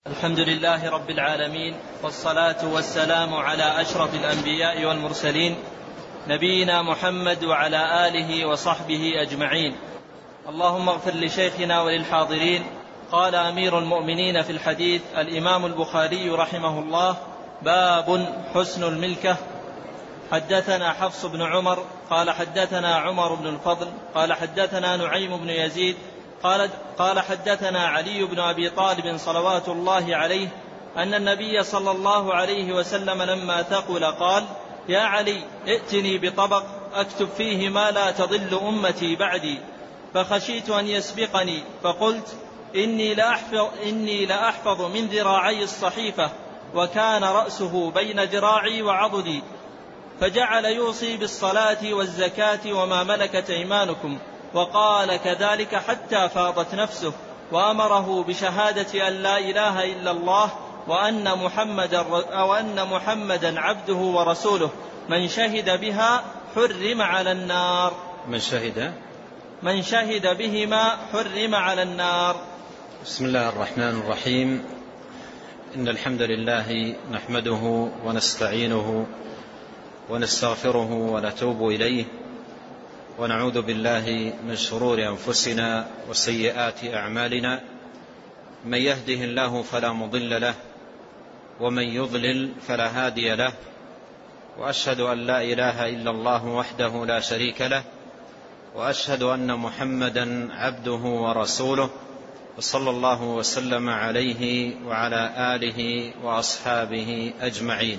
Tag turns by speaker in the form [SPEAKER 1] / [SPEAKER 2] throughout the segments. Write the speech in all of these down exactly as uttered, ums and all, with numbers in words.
[SPEAKER 1] الحمد لله رب العالمين، والصلاة والسلام على أشرف الأنبياء والمرسلين، نبينا محمد وعلى آله وصحبه أجمعين. اللهم اغفر لشيخنا وللحاضرين. قال أمير المؤمنين في الحديث الإمام البخاري رحمه الله: باب حسن الملكة. حدثنا حفص بن عمر قال حدثنا عمر بن الفضل قال حدثنا نعيم بن يزيد قال, قال حدثنا علي بن أبي طالب صلوات الله عليه أن النبي صلى الله عليه وسلم لما ثقل قال: يا علي، ائتني بطبق أكتب فيه ما لا تضل أمتي بعدي. فخشيت أن يسبقني فقلت: إني لأحفظ, إني لأحفظ من ذراعي الصحيفة، وكان رأسه بين ذراعي وعضدي. فجعل يوصي بالصلاة والزكاة وما ملكت أيمانكم، وقال كذلك حتى فاضت نفسه، وأمره بشهادة أن لا إله إلا الله وأن محمدا, وأن محمدا عبده ورسوله، من شهد بها حرم على النار.
[SPEAKER 2] من شهد
[SPEAKER 1] من شهد بهما حرم على النار.
[SPEAKER 2] بسم الله الرحمن الرحيم. إن الحمد لله نحمده ونستعينه ونستغفره ونتوب إليه، ونعوذ بالله من شرور أنفسنا وسيئات أعمالنا. من يهده الله فلا مضل له، ومن يضلل فلا هادي له، وأشهد أن لا إله إلا الله وحده لا شريك له، وأشهد أن محمدا عبده ورسوله، وصلى الله وسلم عليه وعلى آله وأصحابه أجمعين.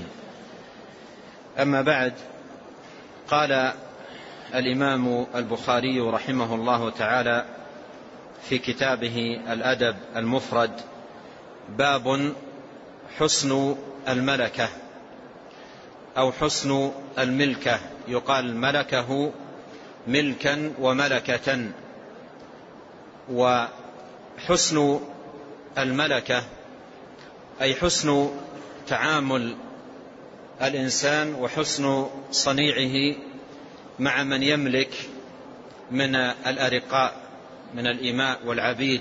[SPEAKER 2] أما بعد، قال الإمام البخاري رحمه الله تعالى في كتابه الأدب المفرد: باب حسن الملكة أو حسن الملكة. يقال ملكه ملكا وملكة. وحسن الملكة أي حسن تعامل الإنسان وحسن صنيعه مع من يملك من الأرقاء من الإماء والعبيد.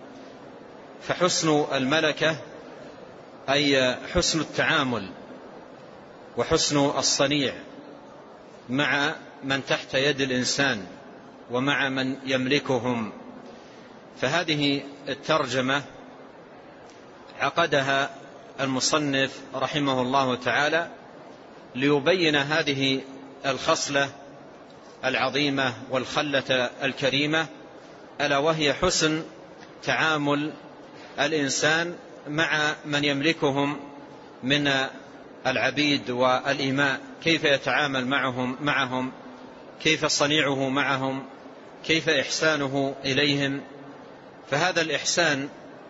[SPEAKER 2] فحسن الملكة أي حسن التعامل وحسن الصنيع مع من تحت يد الإنسان ومع من يملكهم. فهذه الترجمة عقدها المصنف رحمه الله تعالى ليبين هذه الخصلة العظيمة والخلة الكريمة، ألا وهي حسن تعامل الإنسان مع من يملكهم من العبيد والإماء، كيف يتعامل معهم معهم كيف صنيعه معهم، كيف إحسانه إليهم. فهذا الإحسان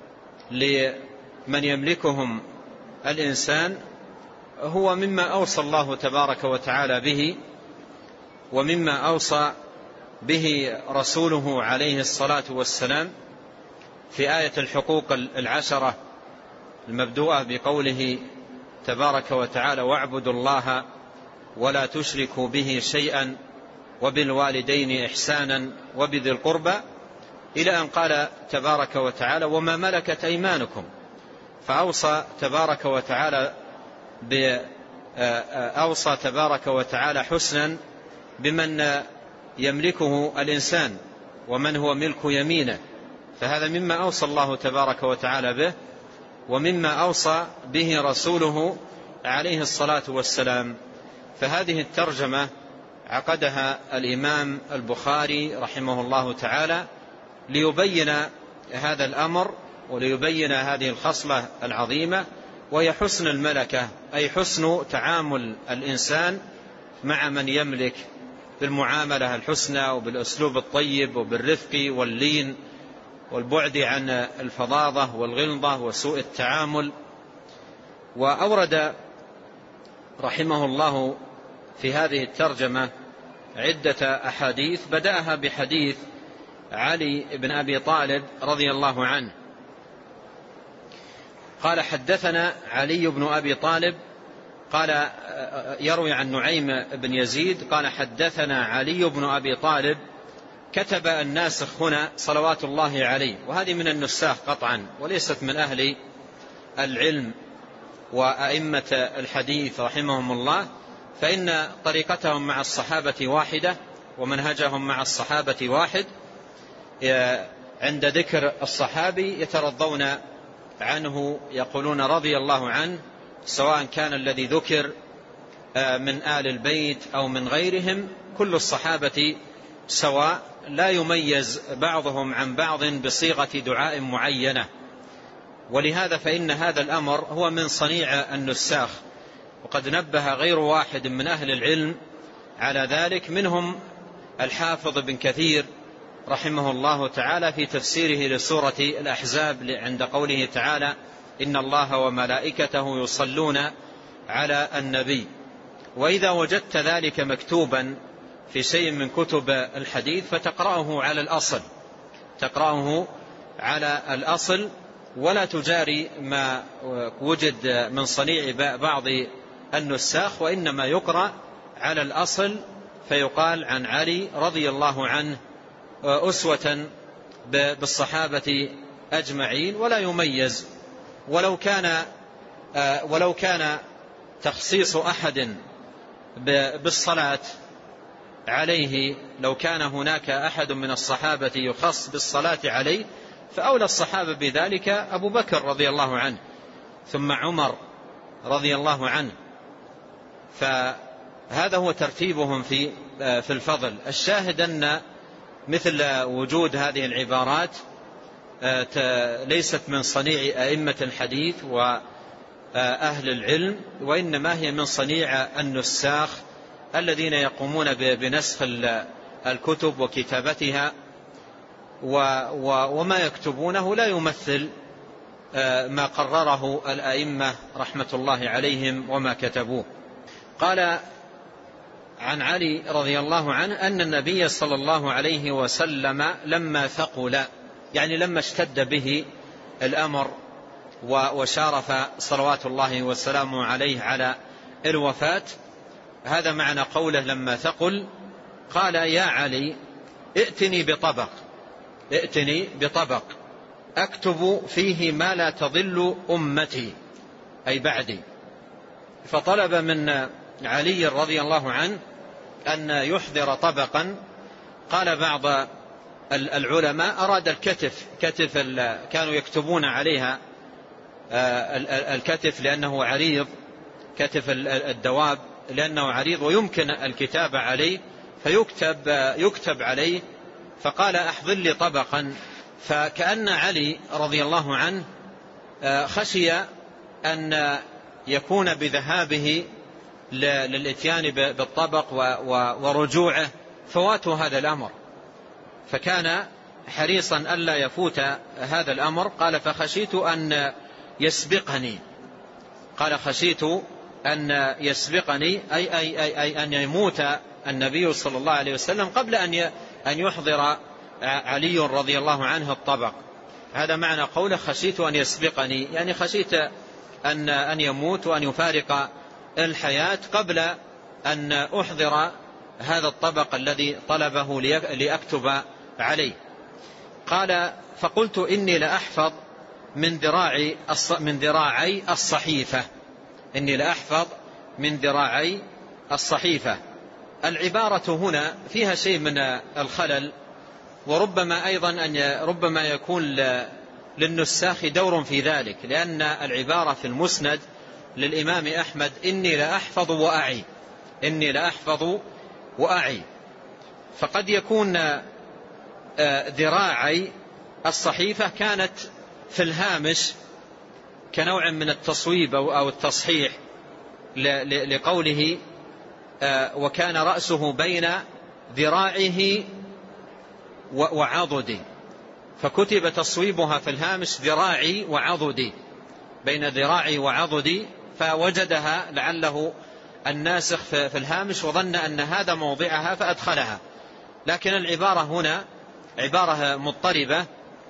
[SPEAKER 2] لمن يملكهم الإنسان هو مما أوصى الله تبارك وتعالى به، ومما أوصى به رسوله عليه الصلاة والسلام في آية الحقوق العشرة المبدوءة بقوله تبارك وتعالى: واعبدوا الله ولا تشركوا به شيئا وبالوالدين إحسانا وبذي القربى، إلى أن قال تبارك وتعالى: وما ملكت أيمانكم. فأوصى تبارك وتعالى أوصى تبارك وتعالى حسنا بمن يملكه الإنسان ومن هو ملك يمينه. فهذا مما أوصى الله تبارك وتعالى به، ومما أوصى به رسوله عليه الصلاة والسلام. فهذه الترجمة عقدها الإمام البخاري رحمه الله تعالى ليبين هذا الأمر وليبين هذه الخصلة العظيمة، وهي حسن الملكة أي حسن تعامل الإنسان مع من يملك بالمعاملة الحسنى وبالأسلوب الطيب وبالرفق واللين والبعد عن الفظاظة والغلظة وسوء التعامل. وأورد رحمه الله في هذه الترجمة عدة أحاديث، بدأها بحديث علي بن أبي طالب رضي الله عنه قال: حدثنا علي بن أبي طالب قال يروي عن نعيم بن يزيد قال: حدثنا علي بن أبي طالب كتب الناسخ هنا صلوات الله عليه. وهذه من النساخ قطعا وليست من أهل العلم وأئمة الحديث رحمهم الله فإن طريقتهم مع الصحابة واحدة ومنهجهم مع الصحابة واحد. عند ذكر الصحابي يترضون عنه يقولون رضي الله عنه، سواء كان الذي ذكر من آل البيت أو من غيرهم، كل الصحابة سواء، لا يميز بعضهم عن بعض بصيغة دعاء معينة. ولهذا فإن هذا الأمر هو من صنيع النساخ، وقد نبه غير واحد من أهل العلم على ذلك، منهم الحافظ بن كثير رحمه الله تعالى في تفسيره لسورة الأحزاب عند قوله تعالى إن الله وملائكته يصلون على النبي. وإذا وجدت ذلك مكتوبا في شيء من كتب الحديث فتقرأه على الأصل، تقرأه على الأصل ولا تجاري ما وجد من صنيع بعض النساخ، وإنما يقرأ على الأصل فيقال عن علي رضي الله عنه أسوة بالصحابة أجمعين، ولا يميز. ولو كان ولو كان تخصيص أحد بالصلاة عليه، لو كان هناك أحد من الصحابة يخص بالصلاة عليه فأولى الصحابة بذلك أبو بكر رضي الله عنه، ثم عمر رضي الله عنه. فهذا هو ترتيبهم في في الفضل. الشاهد أن مثل وجود هذه العبارات ليست من صنيع أئمة الحديث وأهل العلم، وإنما هي من صنيع النساخ الذين يقومون بنسخ الكتب وكتابتها، وما يكتبونه لا يمثل ما قرره الأئمة رحمة الله عليهم وما كتبوه. قال عن علي رضي الله عنه أن النبي صلى الله عليه وسلم لما ثقل، يعني لما اشتد به الأمر وشارف صلوات الله وسلامه عليه على الوفاة، هذا معنى قوله لما ثقل، قال يا علي ائتني بطبق ائتني بطبق أكتب فيه ما لا تضل أمتي أي بعدي. فطلب من علي رضي الله عنه أن يحضر طبقا. قال بعض العلماء أراد الكتف، كتف كانوا يكتبون عليها الكتف لأنه عريض، كتف الدواب لأنه عريض ويمكن الكتابة عليه فيكتب يكتب عليه، فقال أحضر لي طبقا. فكأن علي رضي الله عنه خشي أن يكون بذهابه للإتيان بالطبق ورجوعه فوات هذا الأمر، فكان حريصا ألا يفوت هذا الأمر. قال فخشيت أن يسبقني، قال خشيت أن يسبقني أي, أي, أي, أي أن يموت النبي صلى الله عليه وسلم قبل أن أن يحضر علي رضي الله عنه الطبق. هذا معنى قوله خشيت أن يسبقني، يعني خشيت أن أن يموت وأن يفارق الحياة قبل أن أحضر هذا الطبق الذي طلبه لأكتب عليه. قال فقلت إني لأحفظ من ذراعي من ذراعي الصحيفة، إني لأحفظ من ذراعي الصحيفة. العبارة هنا فيها شيء من الخلل، وربما أيضا أن ربما يكون للنساخ دور في ذلك، لأن العبارة في المسند للإمام أحمد إني لأحفظ وأعي، إني لأحفظ وأعي، فقد يكون ذراعي الصحيفة كانت في الهامش كنوع من التصويب أو التصحيح لقوله وكان رأسه بين ذراعه وعضدي، فكتب تصويبها في الهامش ذراعي وعضدي، بين ذراعي وعضدي، فوجدها لعله الناسخ في الهامش وظن أن هذا موضعها فأدخلها، لكن العبارة هنا عبارة مضطربة.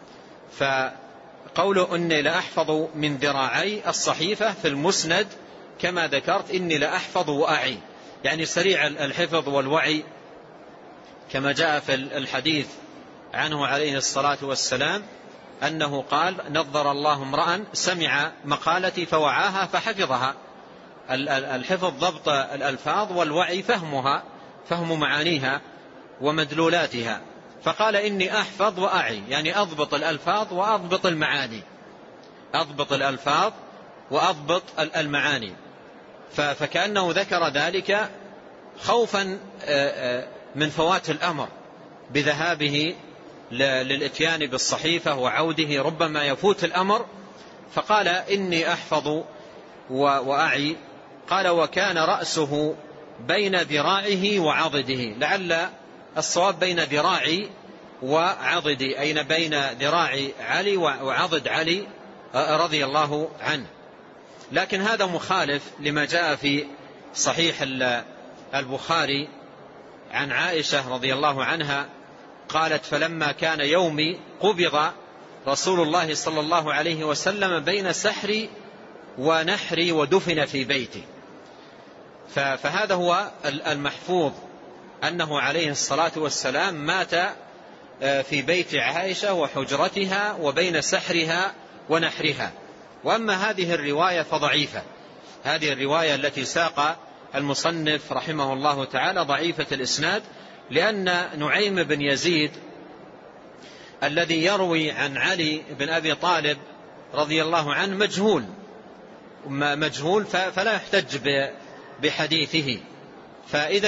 [SPEAKER 2] فقوله إني لأحفظ من ذراعي الصحيفة في المسند كما ذكرت إني لأحفظ وأعي، يعني سريع الحفظ والوعي كما جاء في الحديث عنه عليه الصلاة والسلام أنه قال: نظر الله امرأ سمع مقالتي فوعاها فحفظها. الحفظ ضبط الألفاظ، والوعي فهمها، فهم معانيها ومدلولاتها. فقال: إني أحفظ وأعي، يعني أضبط الألفاظ وأضبط المعاني، أضبط الألفاظ وأضبط المعاني. فكأنه ذكر ذلك خوفا من فوات الأمر بذهابه للإتيان بالصحيفة وعوده، ربما يفوت الأمر. فقال: إني أحفظ وأعي. قال: وكان رأسه بين ذراعه وعضده. لعل الصواب بين ذراعي وعضدي، أين بين ذراع علي وعضد علي رضي الله عنه. لكن هذا مخالف لما جاء في صحيح البخاري عن عائشة رضي الله عنها قالت: فلما كان يومي قبض رسول الله صلى الله عليه وسلم بين سحري ونحري ودفن في بيتي. فهذا هو المحفوظ، أنه عليه الصلاة والسلام مات في بيت عائشة وحجرتها وبين سحرها ونحرها. وأما هذه الرواية فضعيفة، هذه الرواية التي ساق المصنف رحمه الله تعالى ضعيفة الإسناد، لأن نعيم بن يزيد الذي يروي عن علي بن أبي طالب رضي الله عنه مجهول مجهول فلا يحتج بحديثه. فإذا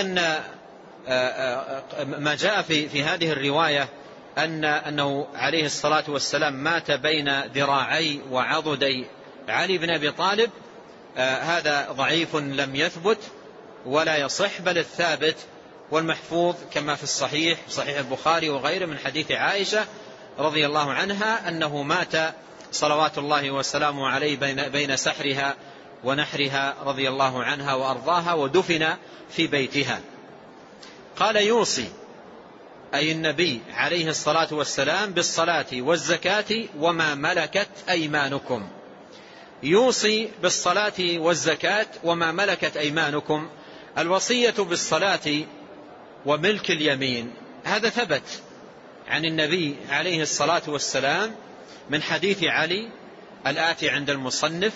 [SPEAKER 2] ما جاء في في هذه الرواية أن أنه عليه الصلاة والسلام مات بين ذراعي وعضدي علي بن أبي طالب، هذا ضعيف لم يثبت ولا يصح، بل الثابت والمحفوظ كما في الصحيح صحيح البخاري وغيره من حديث عائشة رضي الله عنها أنه مات صلوات الله وسلامه عليه بين بين سحرها ونحرها رضي الله عنها وأرضاها، ودفن في بيتها. قال: يوصي، أي النبي عليه الصلاة والسلام، بالصلاة والزكاة وما ملكت أيمانكم. يوصي بالصلاة والزكاة وما ملكت أيمانكم. الوصية بالصلاة وملك اليمين هذا ثبت عن النبي عليه الصلاة والسلام من حديث علي الآتي عند المصنف،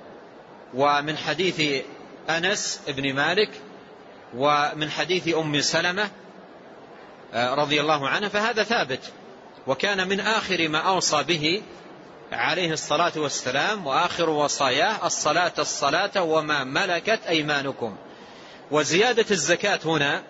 [SPEAKER 2] ومن حديث أنس بن مالك، ومن حديث أم سلمة رضي الله عنها، فهذا ثابت. وكان من آخر ما أوصى به عليه الصلاة والسلام وآخر وصاياه الصلاة الصلاة وما ملكت أيمانكم. وزيادة الزكاة هنا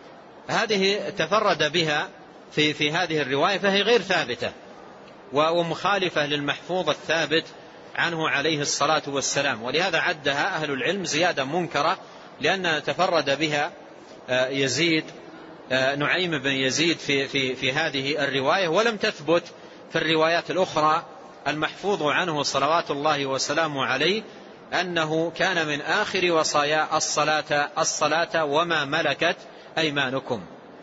[SPEAKER 2] هذه تفرد بها في في هذه الرواية، فهي غير ثابتة ومخالفة للمحفوظ الثابت عنه عليه الصلاة والسلام، ولهذا عدها أهل العلم زيادة منكرة، لأن تفرد بها يزيد نعيم بن يزيد في, في, في هذه الرواية، ولم تثبت في الروايات الأخرى المحفوظ عنه صلوات الله وسلامه عليه أنه كان من آخر وصايا الصلاة الصلاة وما ملكت أيمانكم.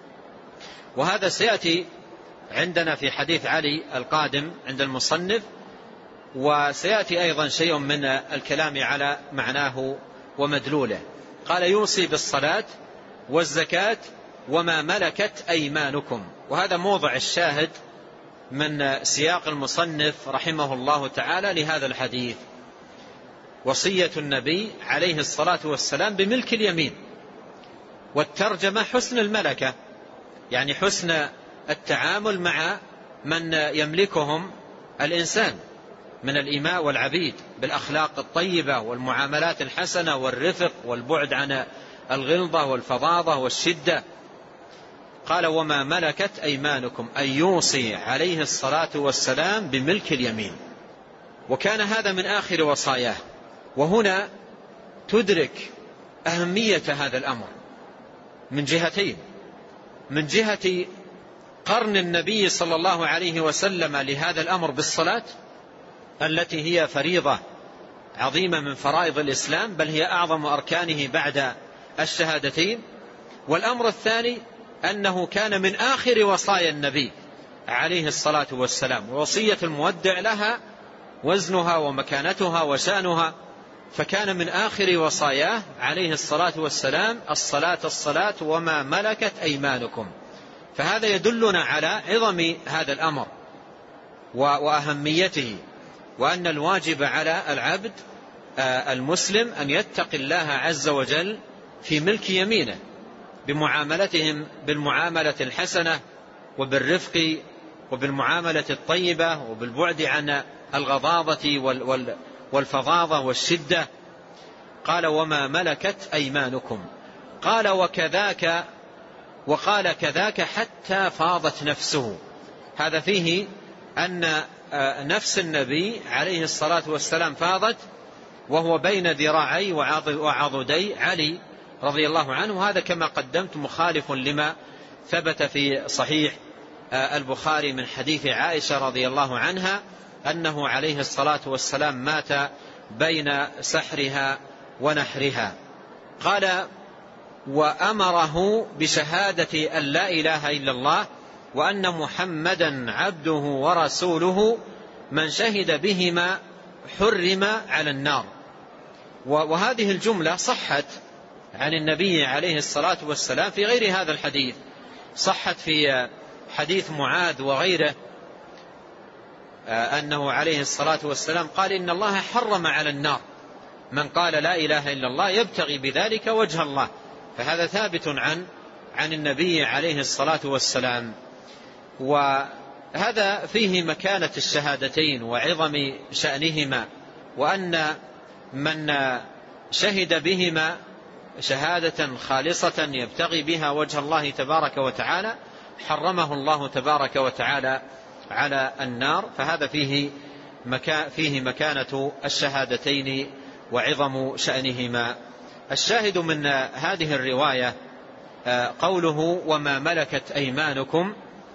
[SPEAKER 2] وهذا سيأتي عندنا في حديث علي القادم عند المصنف، وسيأتي أيضا شيء من الكلام على معناه ومدلوله. قال: يوصي بالصلاة والزكاة وما ملكت أيمانكم. وهذا موضع الشاهد من سياق المصنف رحمه الله تعالى لهذا الحديث، وصية النبي عليه الصلاة والسلام بملك اليمين. والترجمة حسن الملكة، يعني حسن التعامل مع من يملكهم الإنسان من الإماء والعبيد بالأخلاق الطيبة والمعاملات الحسنة والرفق والبعد عن الغلظة والفظاظة والشدة. قال: وما ملكت أيمانكم، أي يوصي عليه الصلاة والسلام بملك اليمين. وكان هذا من آخر وصاياه. وهنا تدرك أهمية هذا الأمر من جهتين: من جهة قرن النبي صلى الله عليه وسلم لهذا الأمر بالصلاة التي هي فريضة عظيمة من فرائض الإسلام، بل هي أعظم أركانه بعد الشهادتين. والأمر الثاني أنه كان من آخر وصايا النبي عليه الصلاة والسلام، ووصية المودع لها وزنها ومكانتها وشأنها، فكان من آخر وصاياه عليه الصلاة والسلام الصلاة الصلاة وما ملكت أيمانكم. فهذا يدلنا على عظم هذا الأمر وأهميته، وأن الواجب على العبد المسلم أن يتقي الله عز وجل في ملك يمينه بمعاملتهم بالمعاملة الحسنة وبالرفق وبالمعاملة الطيبة وبالبعد عن الغضاضة والفظاظة والشدة. قال وما ملكت أيمانكم، قال وكذاك، وقال كذاك حتى فاضت نفسه. هذا فيه أن نفس النبي عليه الصلاة والسلام فاضت وهو بين ذراعي وعضدي علي رضي الله عنه. هذا كما قدمت مخالف لما ثبت في صحيح البخاري من حديث عائشة رضي الله عنها أنه عليه الصلاة والسلام مات بين سحرها ونحرها. قال وأمره بشهادة أن لا إله إلا الله وأن محمدا عبده ورسوله من شهد بهما حرم على النار. وهذه الجملة صحت عن النبي عليه الصلاة والسلام في غير هذا الحديث، صحت في حديث معاذ وغيره أنه عليه الصلاة والسلام قال إن الله حرم على النار من قال لا إله إلا الله يبتغي بذلك وجه الله. فهذا ثابت عن عن النبي عليه الصلاة والسلام. وهذا فيه مكانة الشهادتين وعظم شأنهما، وأن من شهد بهما شهادة خالصة يبتغي بها وجه الله تبارك وتعالى حرمه الله تبارك وتعالى على النار. فهذا فيه مكا فيه مكانة الشهادتين وعظم شأنهما. الشاهد من هذه الرواية قوله وما ملكت أيمانكم،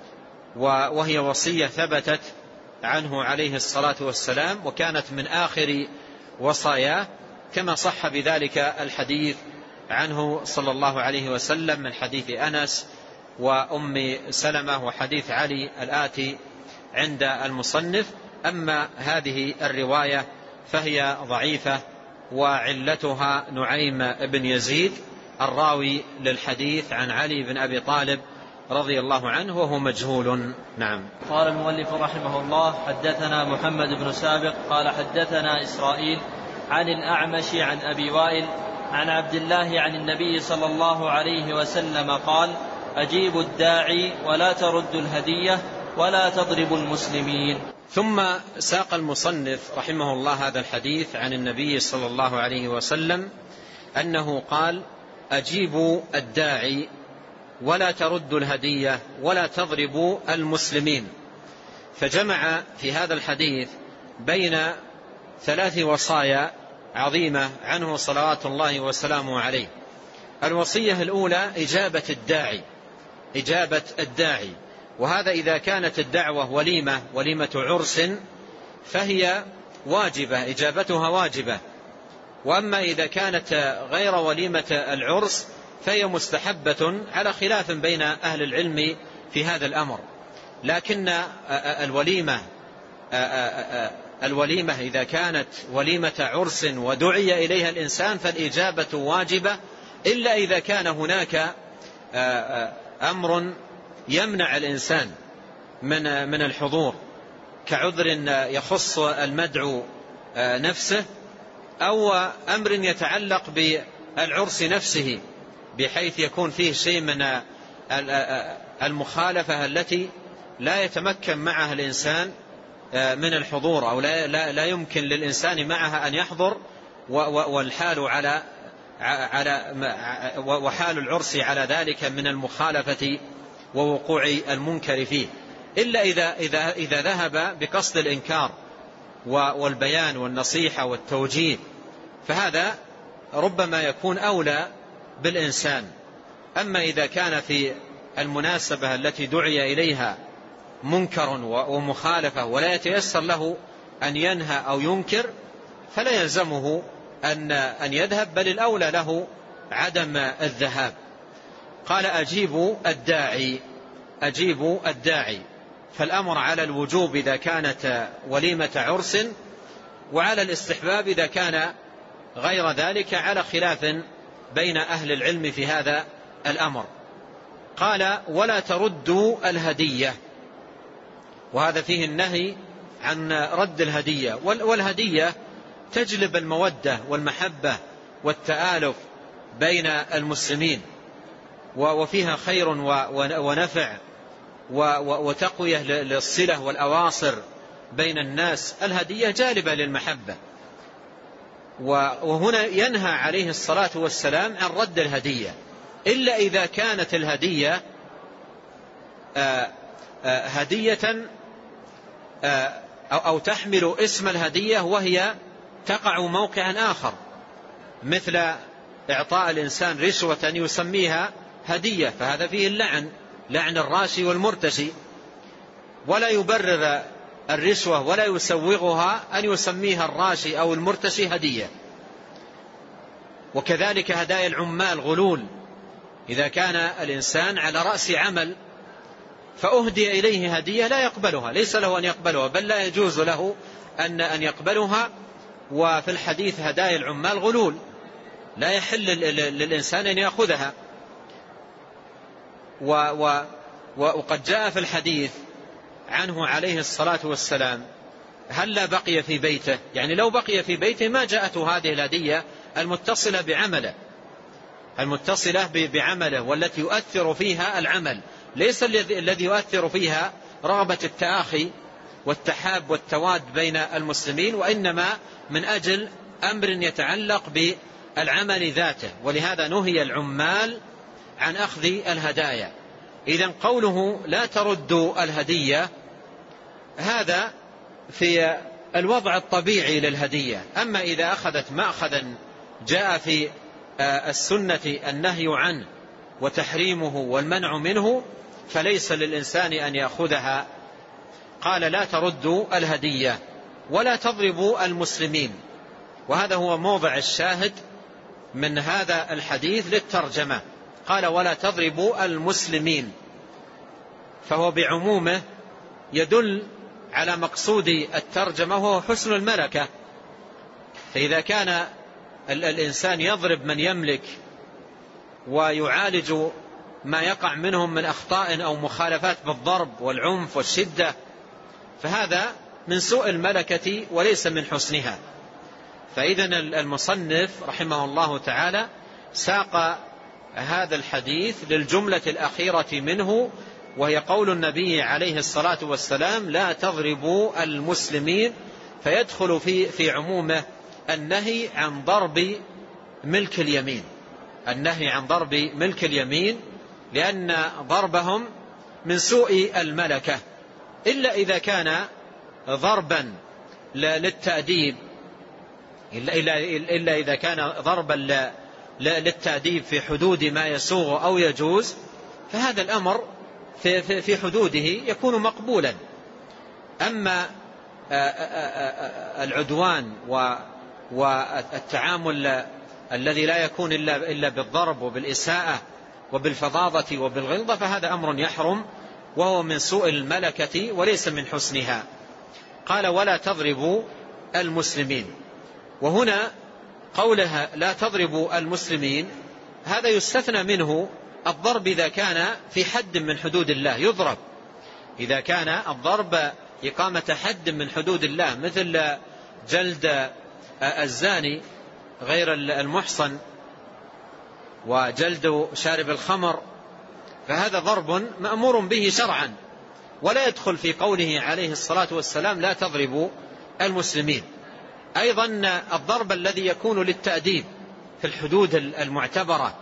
[SPEAKER 2] وهي وصية ثبتت عنه عليه الصلاة والسلام وكانت من آخر وصاياه، كما صح بذلك الحديث عنه صلى الله عليه وسلم من حديث أنس وأم سلمة وحديث علي الآتي عند المصنف. أما هذه الرواية فهي ضعيفة وعلتها نعيم بن يزيد الراوي للحديث عن علي بن أبي طالب رضي الله عنه وهو مجهول. نعم.
[SPEAKER 1] قال المؤلف رحمه الله حدثنا محمد بن سابق قال حدثنا إسرائيل عن الأعمش عن أبي وائل عن عبد الله عن النبي صلى الله عليه وسلم قال أجيبوا الداعي ولا تردوا الهدية ولا تضربوا المسلمين.
[SPEAKER 2] ثم ساق المصنف رحمه الله هذا الحديث عن النبي صلى الله عليه وسلم أنه قال أجيبوا الداعي ولا تردوا الهدية ولا تضربوا المسلمين. فجمع في هذا الحديث بين ثلاث وصايا عظيمة عنه صلوات الله وسلامه عليه. الوصية الأولى إجابة الداعي، إجابة الداعي، وهذا إذا كانت الدعوة وليمة وليمة عرس فهي واجبة، إجابتها واجبة. وأما إذا كانت غير وليمة العرس فهي مستحبة على خلاف بين أهل العلم في هذا الأمر. لكن الوليمة الوليمة إذا كانت وليمة عرس ودعي إليها الإنسان فالإجابة واجبة، إلا إذا كان هناك أمر يمنع الإنسان من من الحضور كعذر يخص المدعو نفسه أو أمر يتعلق بالعرس نفسه بحيث يكون فيه شيء من المخالفة التي لا يتمكن معها الإنسان من الحضور أو لا, لا, لا يمكن للإنسان معها أن يحضر، والحال على على وحال العرس على ذلك من المخالفة ووقوع المنكر فيه، إلا إذا, إذا, إذا ذهب بقصد الإنكار والبيان والنصيحة والتوجيه، فهذا ربما يكون أولى بالإنسان. أما إذا كان في المناسبة التي دعي إليها منكر ومخالفة ولا يتيسر له أن ينهى أو ينكر فلا يلزمه أن أن يذهب، بل الأولى له عدم الذهاب. قال أجيبوا الداعي، أجيبوا الداعي، فالأمر على الوجوب إذا كانت وليمة عرس، وعلى الاستحباب إذا كان غير ذلك، على خلاف بين أهل العلم في هذا الأمر. قال ولا تردوا الهدية، وهذا فيه النهي عن رد الهدية. والهدية تجلب المودة والمحبة والتآلف بين المسلمين، وفيها خير ونفع وتقوية للصلة والأواصر بين الناس. الهدية جالبة للمحبة. وهنا ينهى عليه الصلاة والسلام عن رد الهدية، إلا إذا كانت الهدية هدية أو تحمل اسم الهدية وهي تقع موقعا آخر، مثل إعطاء الإنسان رشوة يسميها هدية، فهذا فيه اللعن، لعن الراشي والمرتشي، ولا يبرر الرشوة ولا يسوغها أن يسميها الراشي أو المرتشي هدية. وكذلك هدايا العمال غلول، إذا كان الإنسان على رأس عمل فأهدي إليه هدية لا يقبلها، ليس له أن يقبلها، بل لا يجوز له أن أن يقبلها. وفي الحديث هدايا العمال غلول، لا يحل للإنسان أن يأخذها. وقد جاء في الحديث عنه عليه الصلاة والسلام هل بقي في بيته، يعني لو بقي في بيته ما جاءته هذه الهدية المتصلة بعمله المتصلة بعمله والتي يؤثر فيها العمل، ليس الذي يؤثر فيها رغبة التآخي والتحاب والتواد بين المسلمين، وإنما من أجل أمر يتعلق بالعمل ذاته. ولهذا نهي العمال عن أخذ الهدايا. إذن قوله لا تردوا الهدية هذا في الوضع الطبيعي للهدية. أما إذا أخذت مأخذا جاء في السنة النهي عنه وتحريمه والمنع منه فليس للإنسان أن يأخذها. قال لا تردوا الهدية ولا تضربوا المسلمين، وهذا هو موضع الشاهد من هذا الحديث للترجمة. قال ولا تضربوا المسلمين، فهو بعمومه يدل على مقصود الترجمة وهو حسن الملكة. فإذا كان الإنسان يضرب من يملك ويعالج ما يقع منهم من أخطاء أو مخالفات بالضرب والعنف والشدة فهذا من سوء الملكة وليس من حسنها. فإذن المصنف رحمه الله تعالى ساق هذا الحديث للجملة الأخيرة منه، وهي قول النبي عليه الصلاة والسلام لا تضربوا المسلمين، فيدخل في في عمومه النهي عن ضرب ملك اليمين النهي عن ضرب ملك اليمين لأن ضربهم من سوء الملكة، إلا إذا كان ضربا للتأديب إلا, إلا, إلا إذا كان ضربا للتأديب في حدود ما يسوغ أو يجوز، فهذا الأمر في, في, في حدوده يكون مقبولا. أما العدوان والتعامل الذي لا يكون إلا, إلا بالضرب وبالإساءة وبالفظاظة وبالغلظة فهذا أمر يحرم وهو من سوء الملكة وليس من حسنها. قال ولا تضربوا المسلمين، وهنا قولها لا تضربوا المسلمين هذا يستثنى منه الضرب إذا كان في حد من حدود الله يضرب، إذا كان الضرب إقامة حد من حدود الله مثل جلد الزاني غير المحصن وجلد شارب الخمر، فهذا ضرب مأمور به شرعا ولا يدخل في قوله عليه الصلاة والسلام لا تضربوا المسلمين. أيضا الضرب الذي يكون للتأديب في الحدود المعتبرة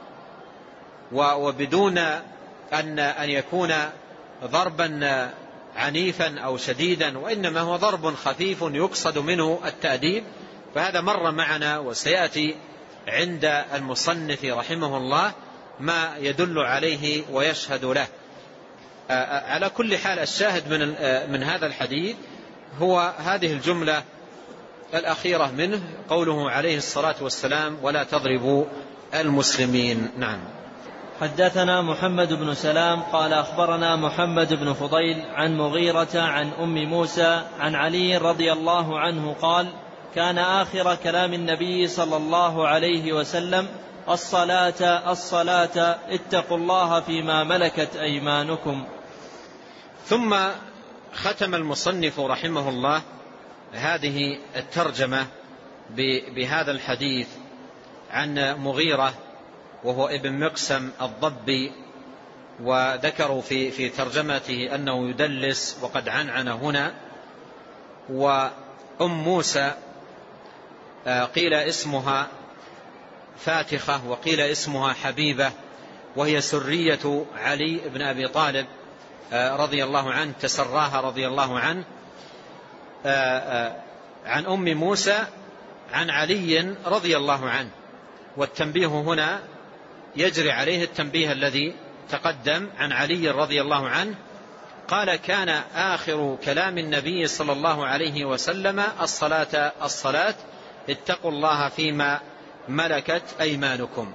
[SPEAKER 2] وبدون أن أن يكون ضربا عنيفا أو شديدا، وإنما هو ضرب خفيف يقصد منه التأديب، فهذا مر معنا وسيأتي عند المصنف رحمه الله ما يدل عليه ويشهد له. على كل حال الشاهد من من هذا الحديث هو هذه الجملة الأخيرة منه قوله عليه الصلاة والسلام ولا تضربوا المسلمين. نعم.
[SPEAKER 1] حدثنا محمد بن سلام قال أخبرنا محمد بن فضيل عن مغيرة عن أم موسى عن علي رضي الله عنه قال كان آخر كلام النبي صلى الله عليه وسلم الصلاة الصلاة اتقوا الله فيما ملكت أيمانكم.
[SPEAKER 2] ثم ختم المصنف رحمه الله هذه الترجمة بهذا الحديث عن مغيرة وهو ابن مقسم الضبي، وذكروا في في ترجمته أنه يدلس وقد عنعن هنا. وأم موسى قيل اسمها فاتخة وقيل اسمها حبيبة، وهي سرية علي بن أبي طالب رضي الله عنه، تسراها رضي الله عنه عن أم موسى عن علي رضي الله عنه. والتنبيه هنا يجري عليه التنبيه الذي تقدم عن علي رضي الله عنه. قال: كان آخر كلام النبي صلى الله عليه وسلم الصلاة الصلاة اتقوا الله فيما ملكت أيمانكم.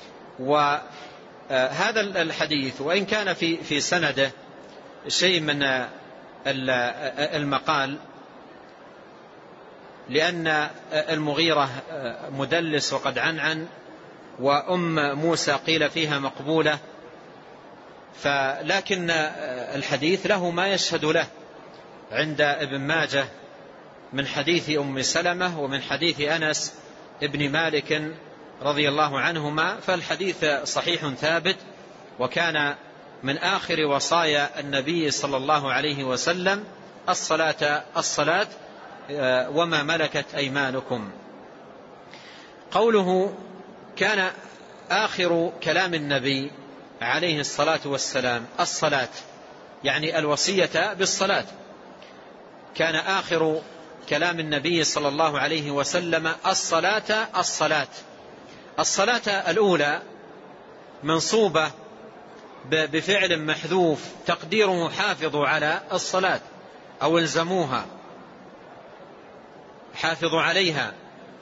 [SPEAKER 2] وهذا الحديث وإن كان في في سنده شيء من المقال، لأن المغيرة مدلس وقد عنعن، وأم موسى قيل فيها مقبولة، فلكن الحديث له ما يشهد له عند ابن ماجه من حديث أم سلمة ومن حديث أنس ابن مالك رضي الله عنهما، فالحديث صحيح ثابت. وكان من آخر وصايا النبي صلى الله عليه وسلم الصلاة الصلاة وما ملكت أيمانكم. قوله كان آخر كلام النبي عليه الصلاة والسلام الصلاة، يعني الوصية بالصلاة. كان آخر كلام النبي صلى الله عليه وسلم الصلاة الصلاة. الصلاة الأولى منصوبة بفعل محذوف تقديره حافظوا على الصلاة أو الزموها، حافظوا عليها،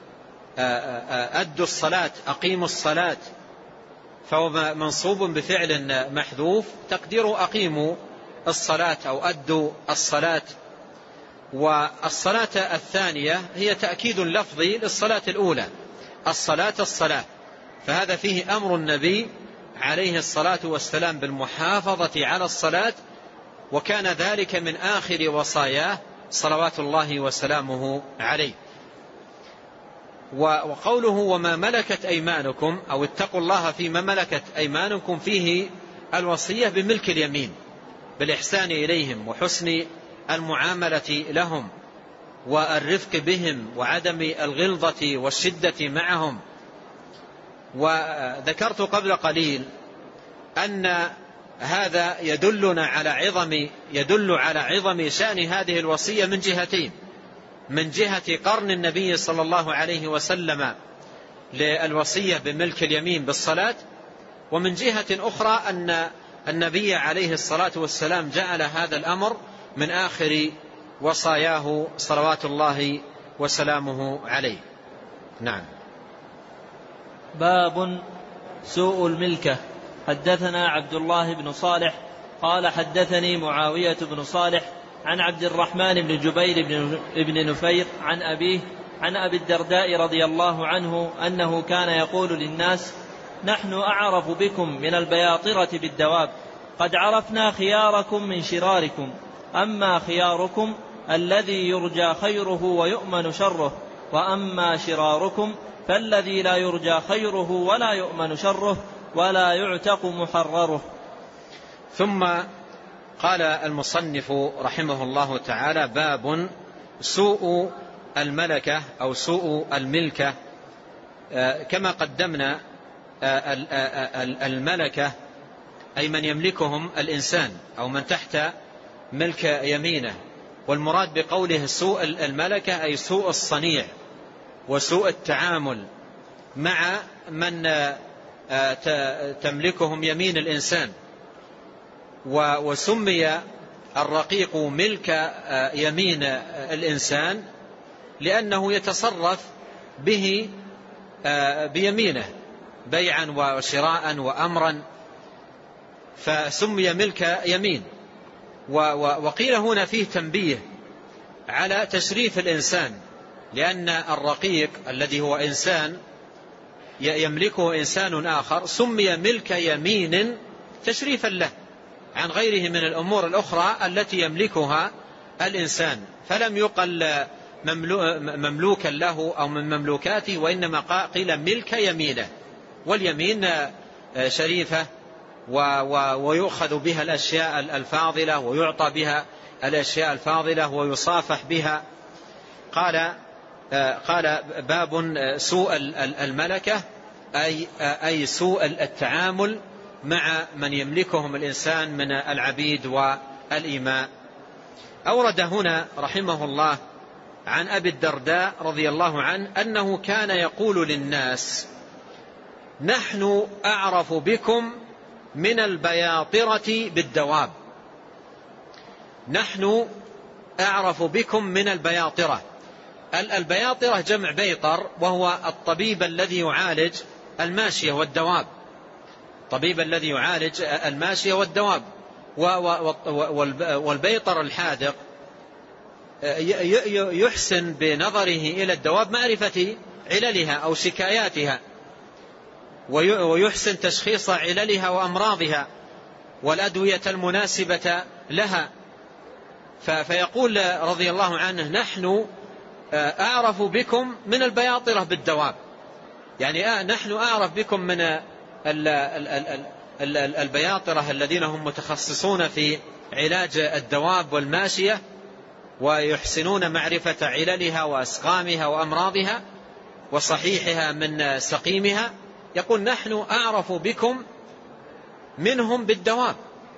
[SPEAKER 2] أدوا الصلاة، أقيموا الصلاة، فهو منصوب بفعل محذوف تقديره أقيموا الصلاة أو أدوا الصلاة. والصلاة الثانية هي تأكيد لفظي للصلاة الأولى، الصلاة الصلاة، فهذا فيه أمر النبي عليه الصلاة والسلام بالمحافظة على الصلاة، وكان ذلك من آخر وصاياه صلوات الله وسلامه عليه. وقوله وما ملكت أيمانكم أو اتقوا الله فيما ملكت أيمانكم فيه الوصية بملك اليمين، بالإحسان إليهم وحسن المعاملة لهم والرفق بهم وعدم الغلظة والشدة معهم. وذكرت قبل قليل أن هذا يدلنا على عظم يدل على عظم شأن هذه الوصية من جهتين: من جهة قرن النبي صلى الله عليه وسلم للوصية بملك اليمين بالصلاة، ومن جهة أخرى أن النبي عليه الصلاة والسلام جعل هذا الأمر من آخر وصاياه صلوات الله وسلامه عليه. نعم.
[SPEAKER 1] باب سوء الملكة. حدثنا عبد الله بن صالح قال حدثني معاوية بن صالح عن عبد الرحمن بن جبير بن نفير عن أبيه عن أبي الدرداء رضي الله عنه أنه كان يقول للناس: نحن أعرف بكم من البياطرة بالدواب، قد عرفنا خياركم من شراركم، أما خياركم الذي يرجى خيره ويؤمن شره، وأما شراركم فالذي لا يرجى خيره ولا يؤمن شره ولا يعتق محرره.
[SPEAKER 2] ثم قال المصنف رحمه الله تعالى: باب سوء الملكة أو سوء الملكة. كما قدمنا الملكة أي من يملكهم الإنسان أو من تحت ملك يمينه، والمراد بقوله سوء الملكة أي سوء الصنيع وسوء التعامل مع من تملكهم يمين الإنسان. وسمي الرقيق ملك يمين الإنسان لأنه يتصرف به بيمينه بيعا وشراء وأمرا، فسمي ملك يمين. وقيل هنا فيه تنبيه على تشريف الإنسان، لأن الرقيق الذي هو إنسان يملكه إنسان آخر سمي ملك يمين تشريفا له، عن غيره من الأمور الأخرى التي يملكها الإنسان، فلم يقل مملوكا له أو من مملوكاته، وإنما قيل ملك يمينه. واليمين شريفة ويؤخذ بها الأشياء الفاضلة ويعطى بها الأشياء الفاضلة ويصافح بها. قال قال باب سوء الملكة أي, أي سوء التعامل مع من يملكهم الإنسان من العبيد والإماء. أورد هنا رحمه الله عن أبي الدرداء رضي الله عنه أنه كان يقول للناس: نحن أعرف بكم من البياطرة بالدواب. نحن أعرف بكم من البياطرة. البياطرة جمع بيطر، وهو الطبيب الذي يعالج الماشية والدواب، الطبيب الذي يعالج الماشية والدواب. والبيطر الحاذق يحسن بنظره إلى الدواب معرفة عللها أو شكاياتها، ويحسن تشخيص عللها وأمراضها والأدوية المناسبة لها. فيقول رضي الله عنه: نحن أعرف بكم من البياطرة بالدواب، يعني نحن أعرف بكم من البياطرة الذين هم متخصصون في علاج الدواب والماشية، ويحسنون معرفة عللها وأسقامها وأمراضها وصحيحها من سقيمها. يقول: نحن أعرف بكم منهم بالدواب.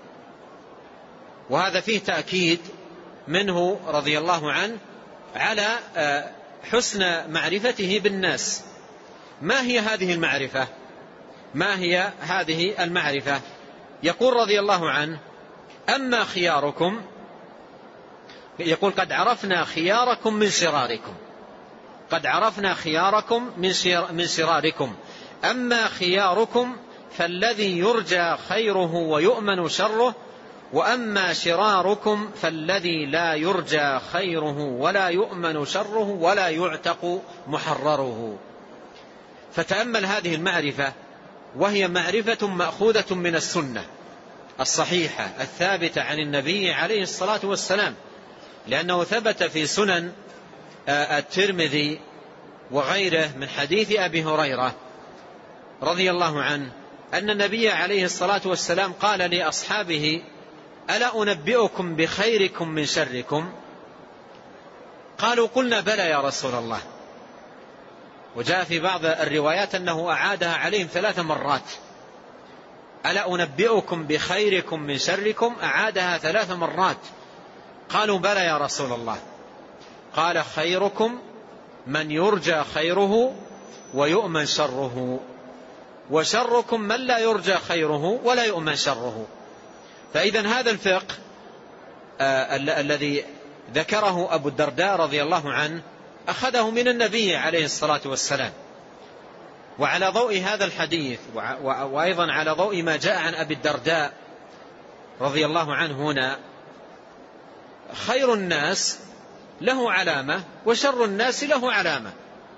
[SPEAKER 2] وهذا فيه تأكيد منه رضي الله عنه على حسن معرفته بالناس. ما هي هذه المعرفة؟ ما هي هذه المعرفة؟ يقول رضي الله عنه: أما خياركم، يقول: قد عرفنا خياركم من شراركم، قد عرفنا خياركم من شراركم. أما خياركم فالذي يرجى خيره ويؤمن شره، وأما شراركم فالذي لا يرجى خيره ولا يؤمن شره ولا يعتق محرره. فتأمل هذه المعرفة، وهي معرفة مأخوذة من السنة الصحيحة الثابتة عن النبي عليه الصلاة والسلام، لأنه ثبت في سنن الترمذي وغيره من حديث أبي هريرة رضي الله عنه أن النبي عليه الصلاة والسلام قال لأصحابه: ألا أنبئكم بخيركم من شركم؟ قالوا: قلنا بلى يا رسول الله. وجاء في بعض الروايات أنه أعادها عليهم ثلاث مرات: ألا أنبئكم بخيركم من شركم؟ أعادها ثلاث مرات. قالوا: بلى يا رسول الله. قال: خيركم من يرجى خيره ويؤمن شره، وشركم من لا يرجى خيره ولا يؤمن شره. فإذا هذا الفقه آه الذي ذكره أبو الدرداء رضي الله عنه أخذه من النبي عليه الصلاة والسلام. وعلى ضوء هذا الحديث وأيضا على ضوء ما جاء عن أبي الدرداء رضي الله عنه هنا، خير الناس له علامة وشر الناس له علامة.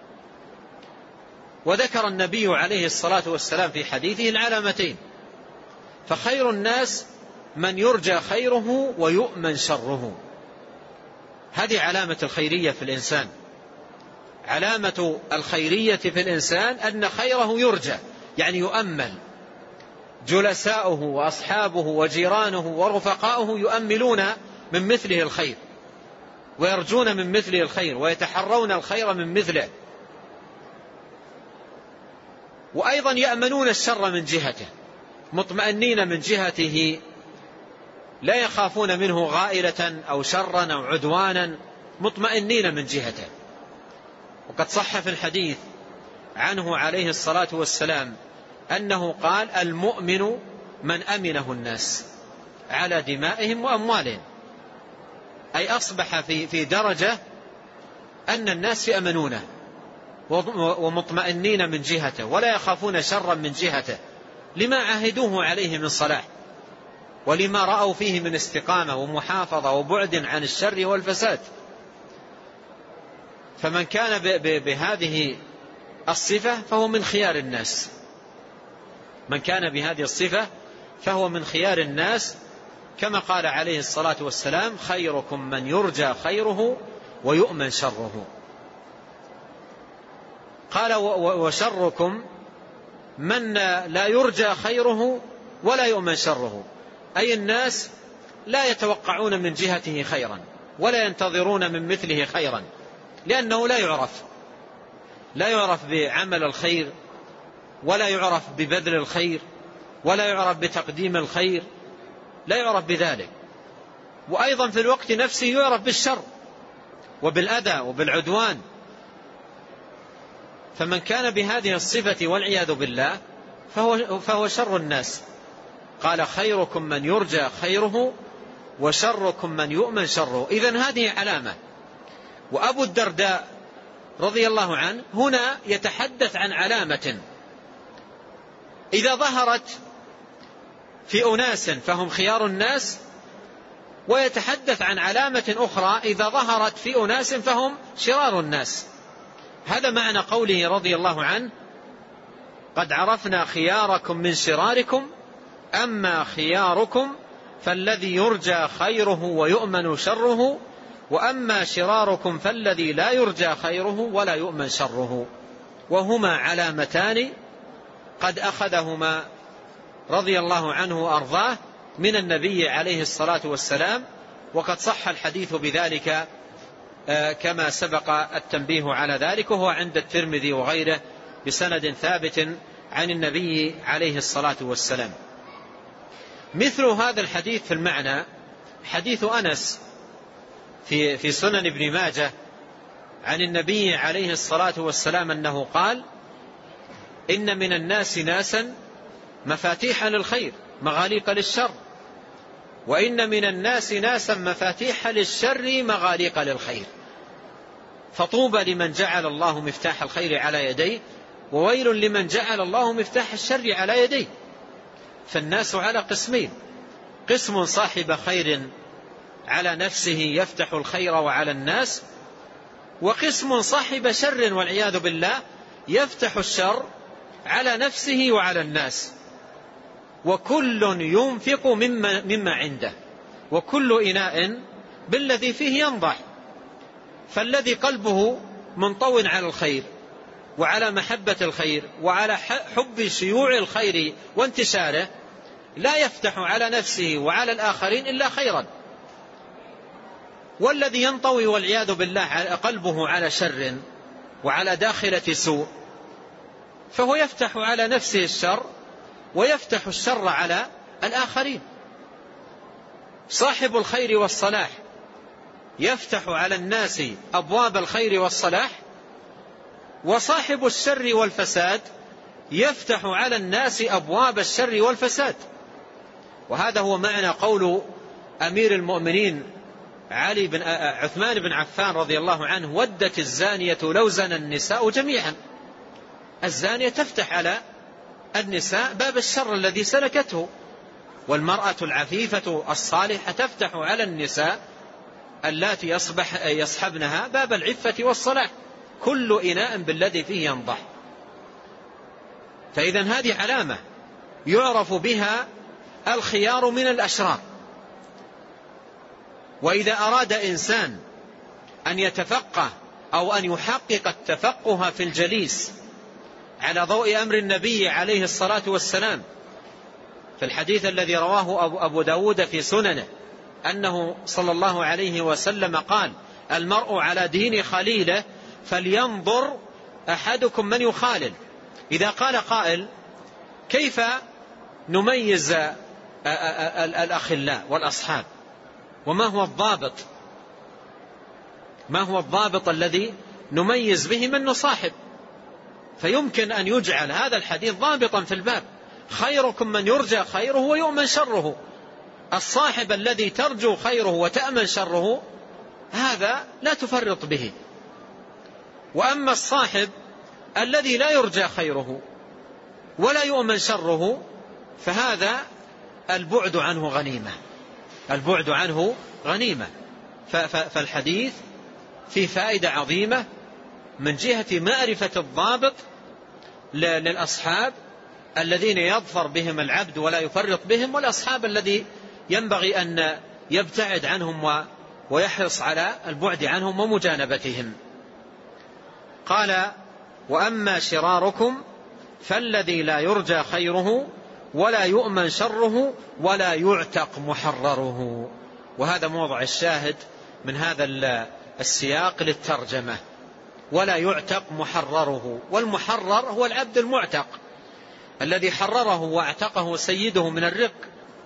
[SPEAKER 2] وذكر النبي عليه الصلاة والسلام في حديثه العلامتين: فخير الناس من يرجى خيره ويؤمن شره. هذه علامة الخيرية في الإنسان. علامة الخيرية في الإنسان أن خيره يرجى، يعني يؤمل. جلساؤه وأصحابه وجيرانه ورفقاؤه يؤملون من مثله الخير، ويرجون من مثله الخير، ويتحرون الخير من مثله، وأيضا يأمنون الشر من جهته، مطمئنين من جهته، لا يخافون منه غائلة أو شرا أو عدوانا، مطمئنين من جهته. وقد صح في الحديث عنه عليه الصلاة والسلام أنه قال: المؤمن من أمنه الناس على دمائهم وأموالهم، أي أصبح في في درجة أن الناس يأمنونه ومطمئنين من جهته، ولا يخافون شرا من جهته، لما عهدوه عليه من صلاح، ولما رأوا فيه من استقامة ومحافظة وبعد عن الشر والفساد. فمن كان بهذه الصفة فهو من خيار الناس، من كان بهذه الصفة فهو من خيار الناس، كما قال عليه الصلاة والسلام: خيركم من يرجى خيره ويؤمن شره. قال: وشركم من لا يرجى خيره ولا يؤمن شره، أي الناس لا يتوقعون من جهته خيرا ولا ينتظرون من مثله خيرا، لأنه لا يعرف لا يعرف بعمل الخير، ولا يعرف ببذل الخير، ولا يعرف بتقديم الخير، لا يعرف بذلك. وأيضا في الوقت نفسه يعرف بالشر وبالأذى وبالعدوان. فمن كان بهذه الصفة والعياذ بالله فهو, فهو شر الناس. قال: خيركم من يرجى خيره وشركم من يؤمن شره. إذن هذه علامة. وأبو الدرداء رضي الله عنه هنا يتحدث عن علامة إذا ظهرت في أناس فهم خيار الناس، ويتحدث عن علامة أخرى إذا ظهرت في أناس فهم شرار الناس. هذا معنى قوله رضي الله عنه: قد عرفنا خياركم من شراركم، أما خياركم فالذي يرجى خيره ويؤمن شره، وأما شراركم فالذي لا يرجى خيره ولا يؤمن شره. وهما علامتان قد أخذهما رضي الله عنه وأرضاه من النبي عليه الصلاة والسلام، وقد صح الحديث بذلك كما سبق التنبيه على ذلك، وهو عند الترمذي وغيره بسند ثابت عن النبي عليه الصلاة والسلام. مثل هذا الحديث في المعنى حديث أنس في في سنن ابن ماجه عن النبي عليه الصلاة والسلام أنه قال: إن من الناس ناسا مفاتيح للخير مغاليق للشر، وإن من الناس ناسا مفاتيح للشر مغاليق للخير، فطوبى لمن جعل الله مفتاح الخير على يديه، وويل لمن جعل الله مفتاح الشر على يديه. فالناس على قسمين: قسم صاحب خير على نفسه يفتح الخير وعلى الناس، وقسم صاحب شر والعياذ بالله يفتح الشر على نفسه وعلى الناس. وكل ينفق مما, مما عنده، وكل إناء بالذي فيه ينضح. فالذي قلبه منطو على الخير وعلى محبة الخير وعلى حب شيوع الخير وانتشاره لا يفتح على نفسه وعلى الآخرين إلا خيرا. والذي ينطوي والعياذ بالله قلبه على شر وعلى داخلة سوء فهو يفتح على نفسه الشر ويفتح الشر على الآخرين. صاحب الخير والصلاح يفتح على الناس أبواب الخير والصلاح، وصاحب الشر والفساد يفتح على الناس أبواب الشر والفساد. وهذا هو معنى قول أمير المؤمنين علي بن عثمان بن عفان رضي الله عنه: ودت الزانية لو زنى النساء جميعا. الزانية تفتح على النساء باب الشر الذي سلكته، والمرأة العفيفة الصالحة تفتح على النساء اللاتي يصبح يصحبنها باب العفة والصلاح. كل إناء بالذي فيه ينضح. فإذا هذه علامة يعرف بها الخيار من الأشرار. وإذا أراد إنسان أن يتفقه أو أن يحقق التفقه في الجليس على ضوء أمر النبي عليه الصلاة والسلام في الحديث الذي رواه أبو داود في سننه أنه صلى الله عليه وسلم قال: المرء على دين خليله فلينظر أحدكم من يخالل. إذا قال قائل: كيف نميز الأخلاء والأصحاب؟ وما هو الضابط ما هو الضابط الذي نميز به من نصاحب؟ فيمكن أن يجعل هذا الحديث ضابطا في الباب: خيركم من يرجى خيره ويؤمن شره. الصاحب الذي ترجو خيره وتأمن شره هذا لا تفرط به. وأما الصاحب الذي لا يرجى خيره ولا يؤمن شره فهذا البعد عنه غنيمة البعد عنه غنيمة. فالحديث فيه فائدة عظيمة من جهة معرفة الضابط للأصحاب الذين يظفر بهم العبد ولا يفرط بهم، والأصحاب الذي ينبغي أن يبتعد عنهم ويحرص على البعد عنهم ومجانبتهم. قال: وأما شراركم فالذي لا يرجى خيره ولا يؤمن شره ولا يعتق محرره. وهذا موضع الشاهد من هذا السياق للترجمة: ولا يعتق محرره. والمحرر هو العبد المعتق الذي حرره واعتقه سيده من الرق.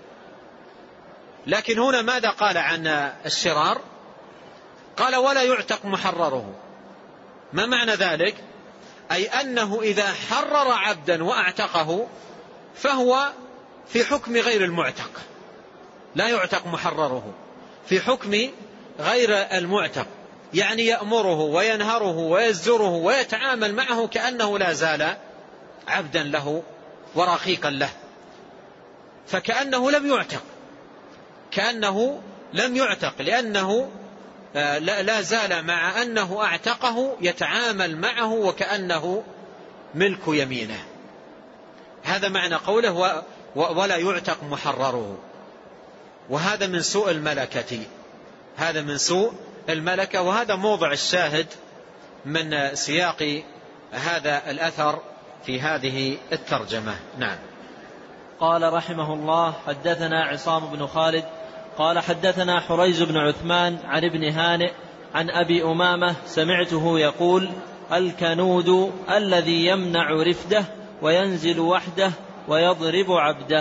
[SPEAKER 2] لكن هنا ماذا قال عن الشرار؟ قال: ولا يعتق محرره. ما معنى ذلك؟ أي أنه إذا حرر عبدا وأعتقه فهو في حكم غير المعتق، لا يعتق محرره، في حكم غير المعتق، يعني يأمره وينهره ويزجره ويتعامل معه كأنه لا زال عبدا له ورقيقا له، فكأنه لم يعتق، كأنه لم يعتق لأنه لا زال مع أنه أعتقه يتعامل معه وكأنه ملك يمينه. هذا معنى قوله ولا يعتق محرره. وهذا من سوء الملكة، هذا من سوء الملكة. وهذا موضع الشاهد من سياق هذا الأثر في هذه الترجمة. نعم.
[SPEAKER 1] قال رحمه الله: حدثنا عصام بن خالد قال حدثنا حريز بن عثمان عن ابن هانئ عن أبي أمامة سمعته يقول: الكنود الذي يمنع رفده وينزل وحده ويضرب عبده.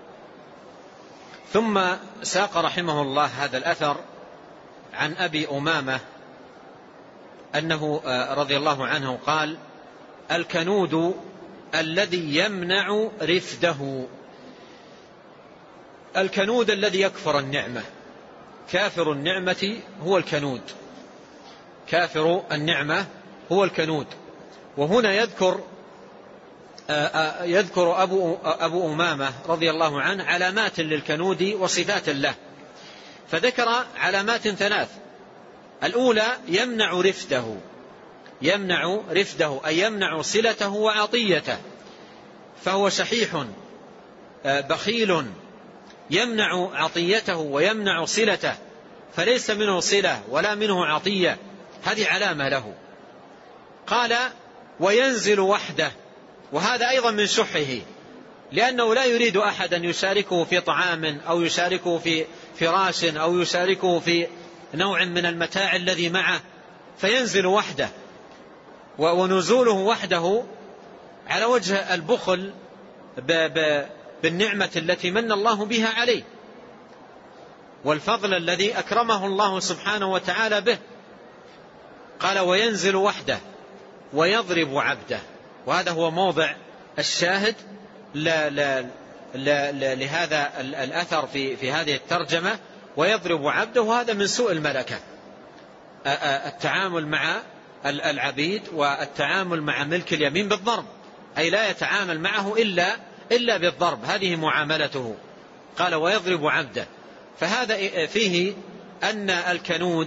[SPEAKER 2] ثم ساق رحمه الله هذا الأثر عن أبي أمامة أنه رضي الله عنه قال: الكنود الذي يمنع رفده. الكنود الذي يكفر النعمة، كافر النعمة هو الكنود، كافر النعمة هو الكنود. وهنا يذكر يذكر أبو, أبو أمامة رضي الله عنه علامات للكنود وصفات له، فذكر علامات ثلاث. الأولى يمنع رفده، يمنع رفده أي يمنع صلته وعطيته، فهو شحيح بخيل يمنع عطيته ويمنع صلته، فليس منه صلة ولا منه عطية، هذه علامة له. قال: وينزل وحده، وهذا أيضا من شحه، لأنه لا يريد أحدا يشاركه في طعام أو يشاركه في فراش أو يشاركه في نوع من المتاع الذي معه، فينزل وحده. ونزوله وحده على وجه البخل بالنعمة التي من الله بها عليه والفضل الذي أكرمه الله سبحانه وتعالى به. قال: وينزل وحده ويضرب عبده. وهذا هو موضع الشاهد لا لا لا لا لهذا الأثر في, في هذه الترجمة: ويضرب عبده. وهذا من سوء الملكة، التعامل مع العبيد والتعامل مع ملك اليمين بالضرب، أي لا يتعامل معه إلا, إلا بالضرب، هذه معاملته. قال: ويضرب عبده. فهذا فيه أن الكنود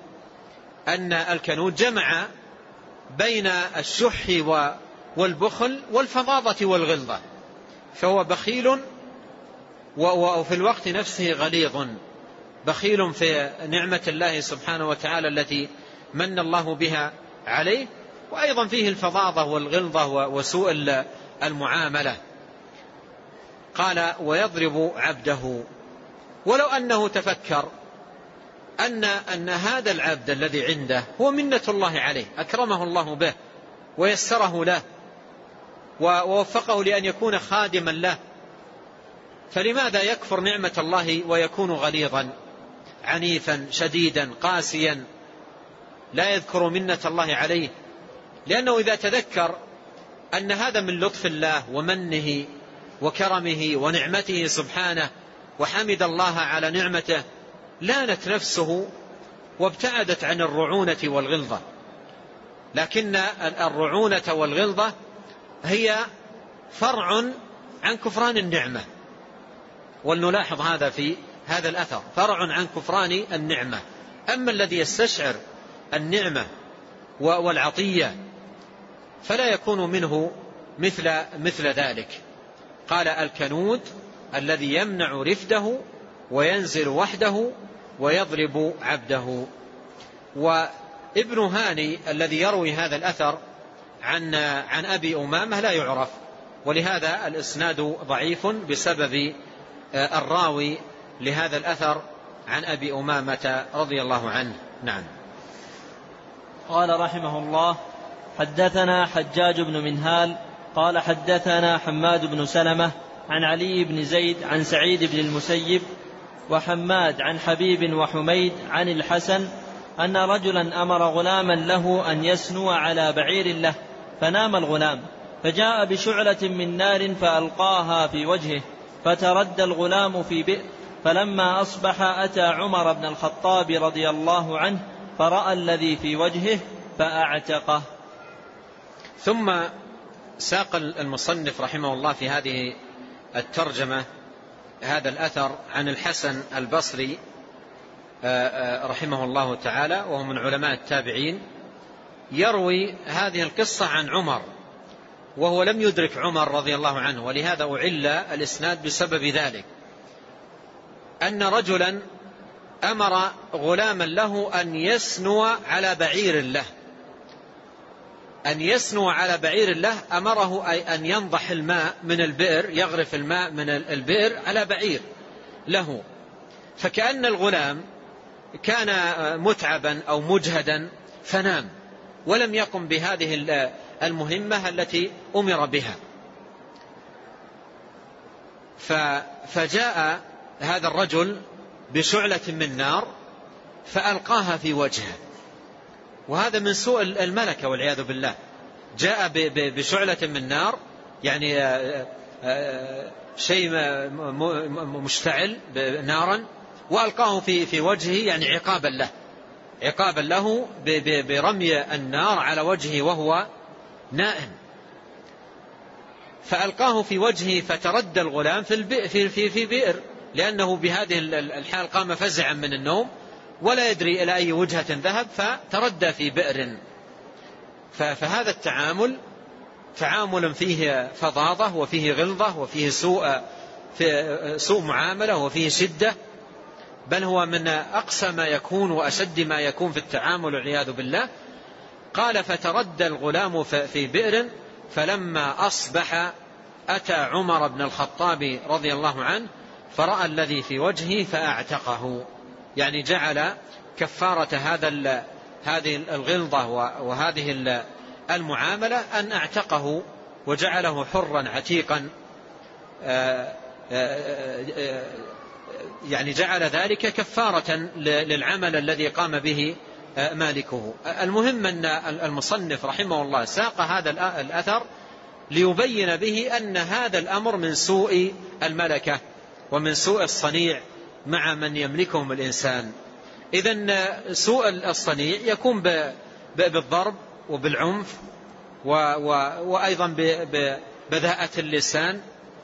[SPEAKER 2] أن الكنود جمع بين الشح والبخل والفظاظة والغلظة، فهو بخيل وفي الوقت نفسه غليظ، بخيل في نعمة الله سبحانه وتعالى التي من الله بها عليه، وأيضا فيه الفظاظة والغلظة وسوء المعاملة. قال: ويضرب عبده. ولو أنه تفكر أن, أن هذا العبد الذي عنده هو منة الله عليه، أكرمه الله به ويسره له ووفقه لأن يكون خادما له، فلماذا يكفر نعمة الله ويكون غليظا عنيفا شديدا قاسيا لا يذكر منة الله عليه؟ لأنه إذا تذكر أن هذا من لطف الله ومنه وكرمه ونعمته سبحانه وحمد الله على نعمته لانت نفسه وابتعدت عن الرعونة والغلظة. لكن الرعونة والغلظة هي فرع عن كفران النعمة، ولنلاحظ هذا في هذا الأثر، فرع عن كفران النعمة. أما الذي يستشعر النعمة والعطية فلا يكون منه مثل, مثل ذلك. قال: الكنود الذي يمنع رفده وينزل وحده ويضرب عبده. وابن هاني الذي يروي هذا الأثر عن عن أبي أمامة لا يعرف، ولهذا الإسناد ضعيف بسبب الراوي لهذا الأثر عن أبي أمامة رضي الله عنه. نعم.
[SPEAKER 1] قال رحمه الله: حدثنا حجاج بن منهال قال حدثنا حماد بن سلمة عن علي بن زيد عن سعيد بن المسيب وحماد عن حبيب وحميد عن الحسن أن رجلا أمر غلاما له أن يسنو على بعير له، فنام الغلام، فجاء بشعلة من نار فألقاها في وجهه، فتردى الغلام في بئر، فلما أصبح أتى عمر بن الخطاب رضي الله عنه فرأى الذي في وجهه فأعتقه.
[SPEAKER 2] ثم ساق المصنف رحمه الله في هذه الترجمة هذا الأثر عن الحسن البصري رحمه الله تعالى، وهو من علماء التابعين، يروي هذه القصة عن عمر، وهو لم يدرك عمر رضي الله عنه، ولهذا أعل الإسناد بسبب ذلك، أن رجلا أمر غلاما له أن يسنو على بعير له، أن يسنو على بعير له، أمره أي أن ينضح الماء من البئر، يغرف الماء من البئر على بعير له، فكأن الغلام كان متعبا أو مجهدا فنام ولم يقم بهذه المهمة التي أمر بها، فجاء هذا الرجل بشعلة من نار فألقاها في وجهه، وهذا من سوء الملكة والعياذ بالله. جاء بشعلة من نار، يعني شيء مشتعل نارا، وألقاه في في وجهه، يعني عقابا له، عقابا له برمي النار على وجهه وهو نائم، فألقاه في وجهه فتردى الغلام في في في بئر، لأنه بهذه الحال قام فزعا من النوم ولا يدري إلى أي وجهة ذهب، فتردى في بئر. فهذا التعامل تعامل فيه فظاظة وفيه غلظة وفيه سوء في سوء معاملة وفيه شدة، بل هو من أقسى ما يكون وأشد ما يكون في التعامل والعياذ بالله. قال: فتردى الغلام في بئر، فلما أصبح أتى عمر بن الخطاب رضي الله عنه فرأى الذي في وجهه فأعتقه، يعني جعل كفارة هذا هذه الغلظة وهذه المعاملة أن أعتقه وجعله حرا عتيقا، يعني جعل ذلك كفارة للعمل الذي قام به مالكه. المهم أن المصنف رحمه الله ساق هذا الأثر ليبين به أن هذا الأمر من سوء الملكة ومن سوء الصنيع مع من يملكهم الإنسان. إذن سوء الصنيع يكون بالضرب وبالعنف وأيضا ببذاءة اللسان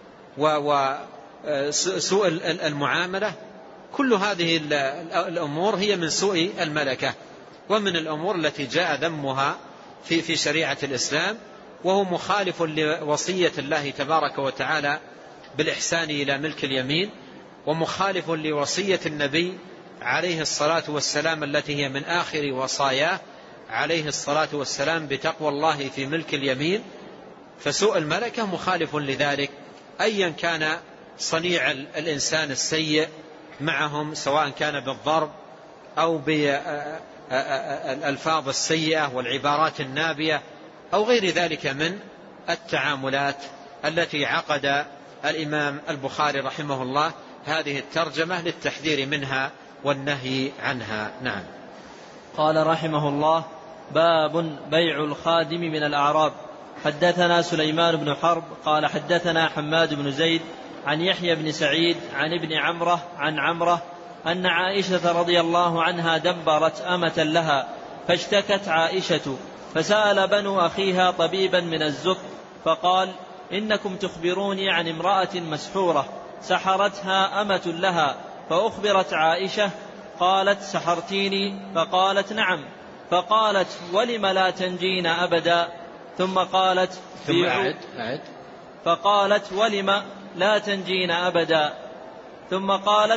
[SPEAKER 2] وسوء المعاملة. كل هذه الأمور هي من سوء الملكة ومن الأمور التي جاء ذمها في في شريعة الإسلام، وهو مخالف لوصية الله تبارك وتعالى بالإحسان إلى ملك اليمين، ومخالف لوصية النبي عليه الصلاة والسلام التي هي من آخر وصاياه عليه الصلاة والسلام بتقوى الله في ملك اليمين. فسوء الملكة مخالف لذلك، أيا كان صنيع الإنسان السيء معهم، سواء كان بالضرب أو بالألفاظ السيئة والعبارات النابية أو غير ذلك من التعاملات التي عقد الإمام البخاري رحمه الله هذه الترجمة للتحذير منها والنهي عنها. نعم.
[SPEAKER 1] قال رحمه الله: باب بيع الخادم من الأعراب. حدثنا سليمان بن حرب قال حدثنا حماد بن زيد عن يحيى بن سعيد عن ابن عمره عن عمره أن عائشة رضي الله عنها دبرت أمة لها، فاشتكت عائشة، فسأل بنو أخيها طبيبا من الزق فقال: إنكم تخبروني عن امرأة مسحورة سحرتها أمة لها. فأخبرت عائشة قالت: سحرتيني؟ فقالت: نعم. فقالت: ولم لا تنجين أبدا؟ ثم قالت:
[SPEAKER 2] ثم أعد أعد
[SPEAKER 1] فقالت: ولم لا تنجين أبدا؟ ثم قالت: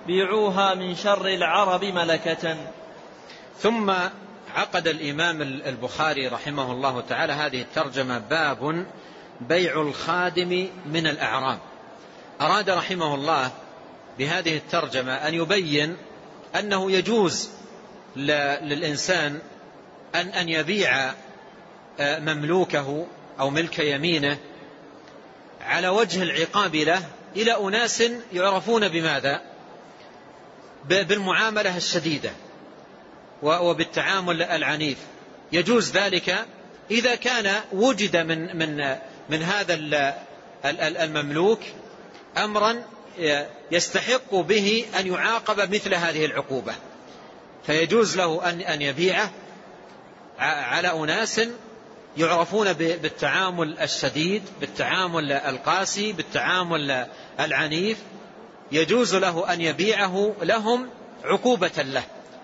[SPEAKER 1] بيعوها من شر العرب ملكة.
[SPEAKER 2] ثم عقد الإمام البخاري رحمه الله تعالى هذه الترجمة: باب بيع الخادم من الأعراب. أراد رحمه الله بهذه الترجمة أن يبين أنه يجوز للإنسان أن أن يبيع مملوكه أو ملك يمينه على وجه العقاب له إلى أناس يعرفون بماذا؟ بالمعاملة الشديدة وبالتعامل العنيف. يجوز ذلك إذا كان وجد من من من هذا المملوك أمرا يستحق به أن يعاقب مثل هذه العقوبة، فيجوز له أن أن يبيعه على أناس يعرفون بالتعامل الشديد، بالتعامل القاسي، بالتعامل العنيف. يجوز له أن يبيعه لهم عقوبة له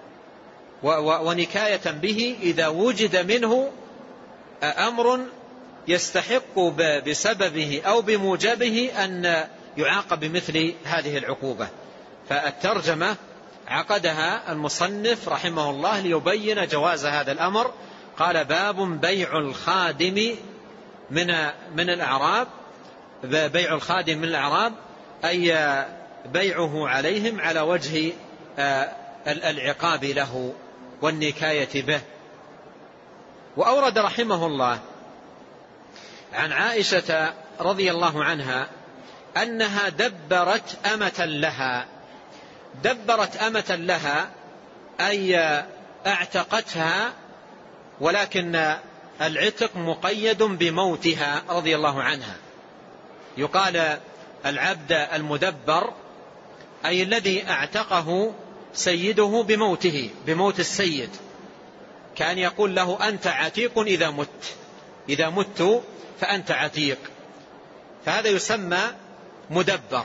[SPEAKER 2] ونكاية به إذا وجد منه أمر يستحق بسببه أو بموجبه أن يعاقب بمثل هذه العقوبة. فالترجمة عقدها المصنف رحمه الله ليبين جواز هذا الأمر. قال: باب بيع الخادم من من الأعراب. بيع الخادم من الأعراب أي بيعه عليهم على وجه العقاب له والنكاية به. وأورد رحمه الله عن عائشة رضي الله عنها أنها دبرت أمة لها. دبرت أمة لها أي اعتقتها، ولكن العتق مقيد بموتها رضي الله عنها. يقال العبد المدبر أي الذي اعتقه سيده بموته، بموت السيد، كان يقول له: أنت عتيق إذا مت، إذا مت فأنت عتيق. فهذا يسمى مدبر.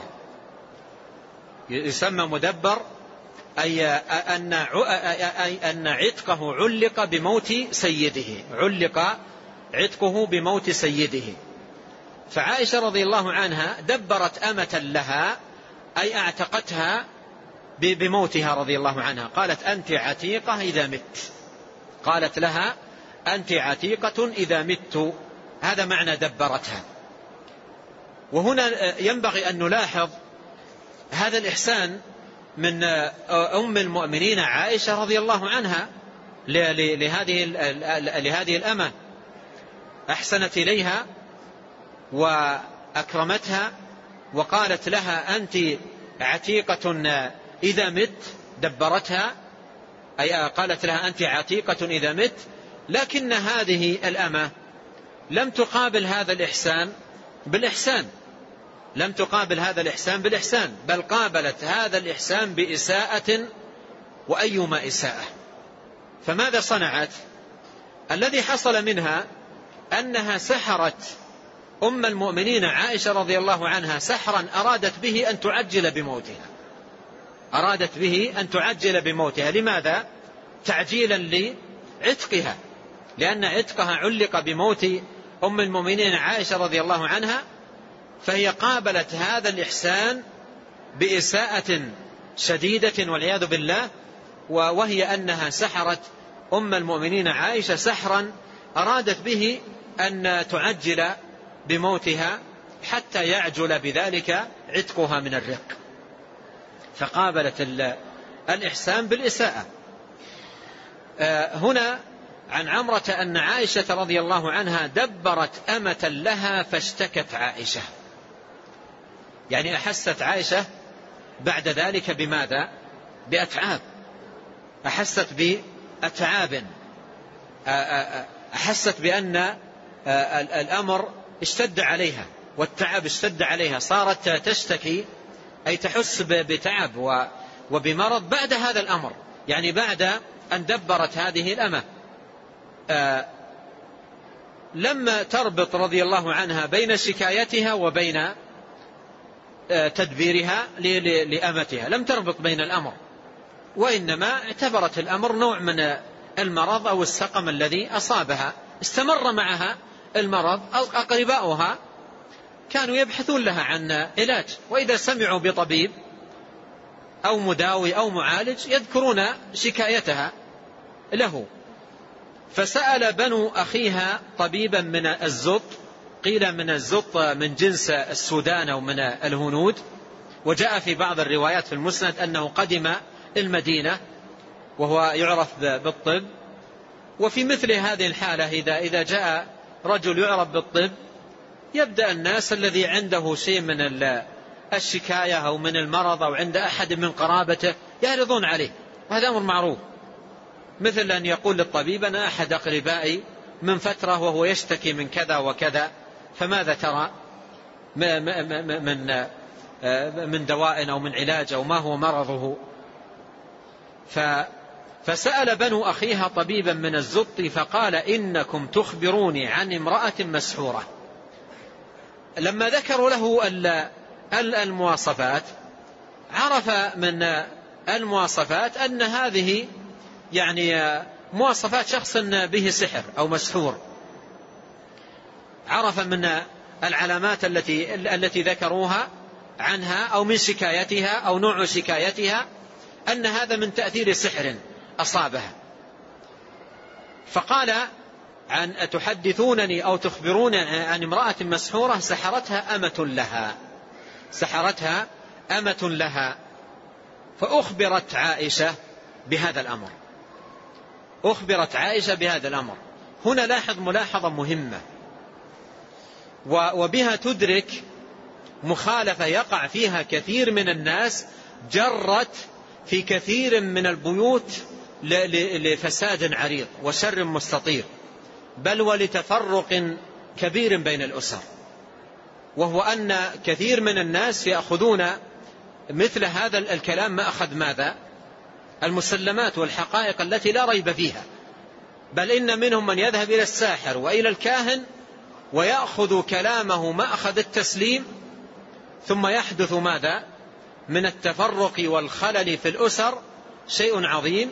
[SPEAKER 2] يسمى مدبر أي أن أن عتقه علق بموت سيده، علق عتقه بموت سيده. فعائشة رضي الله عنها دبرت أمة لها أي اعتقتها بموتها رضي الله عنها. قالت: أنت عتيقة إذا مت. قالت لها: أنت عتيقة إذا مت. هذا معنى دبرتها. وهنا ينبغي أن نلاحظ هذا الإحسان من أم المؤمنين عائشة رضي الله عنها لهذه لهذه الأمة. أحسنت إليها وأكرمتها وقالت لها: أنت عتيقة إذا مت. دبرتها أي قالت لها: أنت عتيقة إذا مت. لكن هذه الأمة لم تقابل هذا الإحسان بالإحسان، لم تقابل هذا الإحسان بالإحسان، بل قابلت هذا الإحسان بإساءة، وأيما إساءة. فماذا صنعت؟ الذي حصل منها أنها سحرت أم المؤمنين عائشة رضي الله عنها سحرا أرادت به أن تعجل بموتها، أرادت به أن تعجل بموتها. لماذا؟ تعجيلا لعتقها، لأن عتقها علق بموت أم المؤمنين عائشة رضي الله عنها، فهي قابلت هذا الإحسان بإساءة شديدة والعياذ بالله، وهي أنها سحرت أم المؤمنين عائشة سحرا أرادت به أن تعجل بموتها حتى يعجل بذلك عتقها من الرق. فقابلت الإحسان بالإساءة. هنا عن عمرة أن عائشة رضي الله عنها دبرت أمة لها فاشتكت عائشة، يعني أحست عائشة بعد ذلك بماذا؟ بأتعاب، أحست بأتعاب، أحست بأن الأمر اشتد عليها والتعب اشتد عليها، صارت تشتكي أي تحس بتعب وبمرض بعد هذا الأمر، يعني بعد أن دبرت هذه الأمة. لما تربط رضي الله عنها بين شكايتها وبين تدبيرها لأمتها، لم تربط بين الأمر، وإنما اعتبرت الأمر نوع من المرض أو السقم الذي أصابها. استمر معها المرض، أقرباؤها كانوا يبحثون لها عن علاج، وإذا سمعوا بطبيب أو مداوي أو معالج يذكرون شكايتها له. فسأل بنو أخيها طبيبا من الزط، قيل من الزط من جنس السودان أو من الهنود، وجاء في بعض الروايات في المسند أنه قدم المدينة وهو يعرف بالطب. وفي مثل هذه الحالة إذا إذا جاء رجل يعرف بالطب يبدأ الناس الذي عنده شيء من الشكاية أو من المرض أو عند أحد من قرابته يعرضون عليه، وهذا أمر معروف. مثل أن يقول للطبيب أنا أحد أقربائي من فترة وهو يشتكي من كذا وكذا، فماذا ترى من من دواء أو من علاج أو ما هو مرضه؟ فسأل بنو أخيها طبيبا من الزط فقال إنكم تخبروني عن امرأة مسحورة. لما ذكروا له المواصفات عرف من المواصفات أن هذه يعني مواصفات شخص به سحر أو مسحور. عرف من العلامات التي التي ذكروها عنها أو من شكايتها أو نوع شكايتها أن هذا من تأثير سحر أصابها. فقال عن أتحدثونني أو تخبرونني عن امرأة مسحورة سحرتها أمة لها سحرتها أمة لها فأخبرت عائشة بهذا الأمر أخبرت عائشة بهذا الأمر. هنا لاحظ ملاحظة مهمة وبها تدرك مخالفة يقع فيها كثير من الناس جرت في كثير من البيوت لفساد عريض وشر مستطير، بل ولتفرق كبير بين الأسر. وهو أن كثير من الناس يأخذون مثل هذا الكلام ما أخذ ماذا؟ المسلمات والحقائق التي لا ريب فيها، بل إن منهم من يذهب إلى الساحر وإلى الكاهن ويأخذ كلامه ما أخذ التسليم، ثم يحدث ماذا؟ من التفرق والخلل في الأسر شيء عظيم،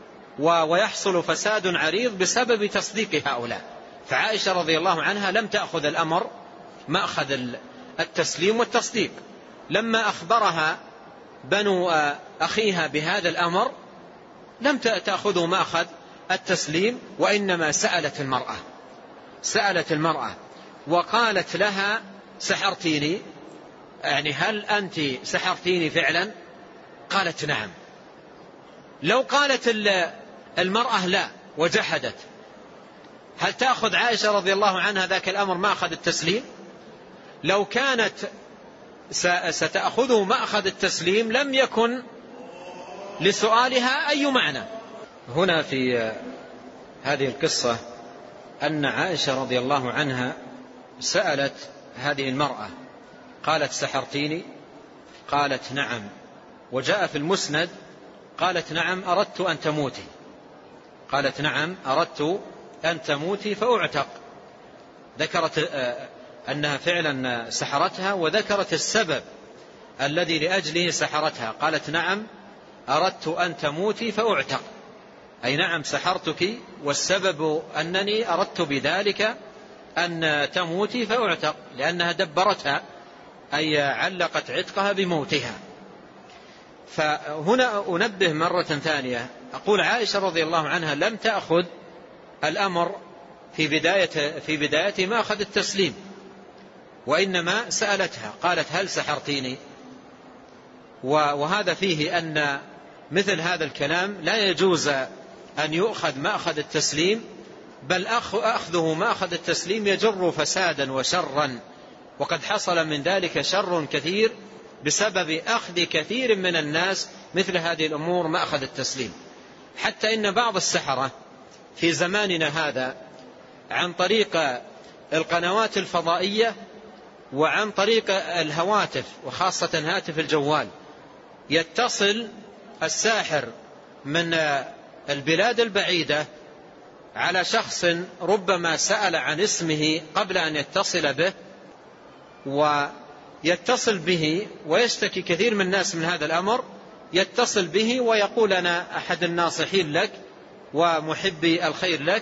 [SPEAKER 2] ويحصل فساد عريض بسبب تصديق هؤلاء. فعائشة رضي الله عنها لم تأخذ الأمر ما أخذ التسليم والتصديق. لما أخبرها بنو أخيها بهذا الأمر لم تأخذه ما أخذ التسليم، وإنما سألت المرأة سألت المرأة وقالت لها سحرتيني، يعني هل أنت سحرتيني فعلا؟ قالت نعم. لو قالت المرأة لا وجحدت، هل تأخذ عائشة رضي الله عنها ذاك الأمر ما أخذ التسليم؟ لو كانت ستأخذه ما أخذ التسليم لم يكن لسؤالها أي معنى. هنا في هذه القصة أن عائشة رضي الله عنها سألت هذه المرأة قالت سحرتيني؟ قالت نعم. وجاء في المسند قالت نعم أردت أن تموتي قالت نعم أردت أن تموتي فأعتق. ذكرت أنها فعلا سحرتها وذكرت السبب الذي لأجله سحرتها. قالت نعم أردت أن تموتي فأعتق، أي نعم سحرتك والسبب أنني أردت بذلك أن تموتي فأعتق، لأنها دبرتها أي علقت عتقها بموتها. فهنا أنبه مرة ثانية أقول عائشة رضي الله عنها لم تأخذ الأمر في بداية في بدايته ما أخذ التسليم، وإنما سألتها قالت هل سحرتيني؟ وهذا فيه أن مثل هذا الكلام لا يجوز أن يؤخذ ما أخذ التسليم، بل أخذه ما أخذ التسليم يجر فسادا وشرا، وقد حصل من ذلك شر كثير بسبب أخذ كثير من الناس مثل هذه الأمور ما أخذ التسليم. حتى إن بعض السحرة في زماننا هذا عن طريق القنوات الفضائية وعن طريق الهواتف وخاصة هاتف الجوال يتصل الساحر من البلاد البعيدة على شخص ربما سأل عن اسمه قبل أن يتصل به، ويتصل به ويشتكي كثير من الناس من هذا الأمر، يتصل به ويقول أنا أحد الناصحين لك ومحبي الخير لك،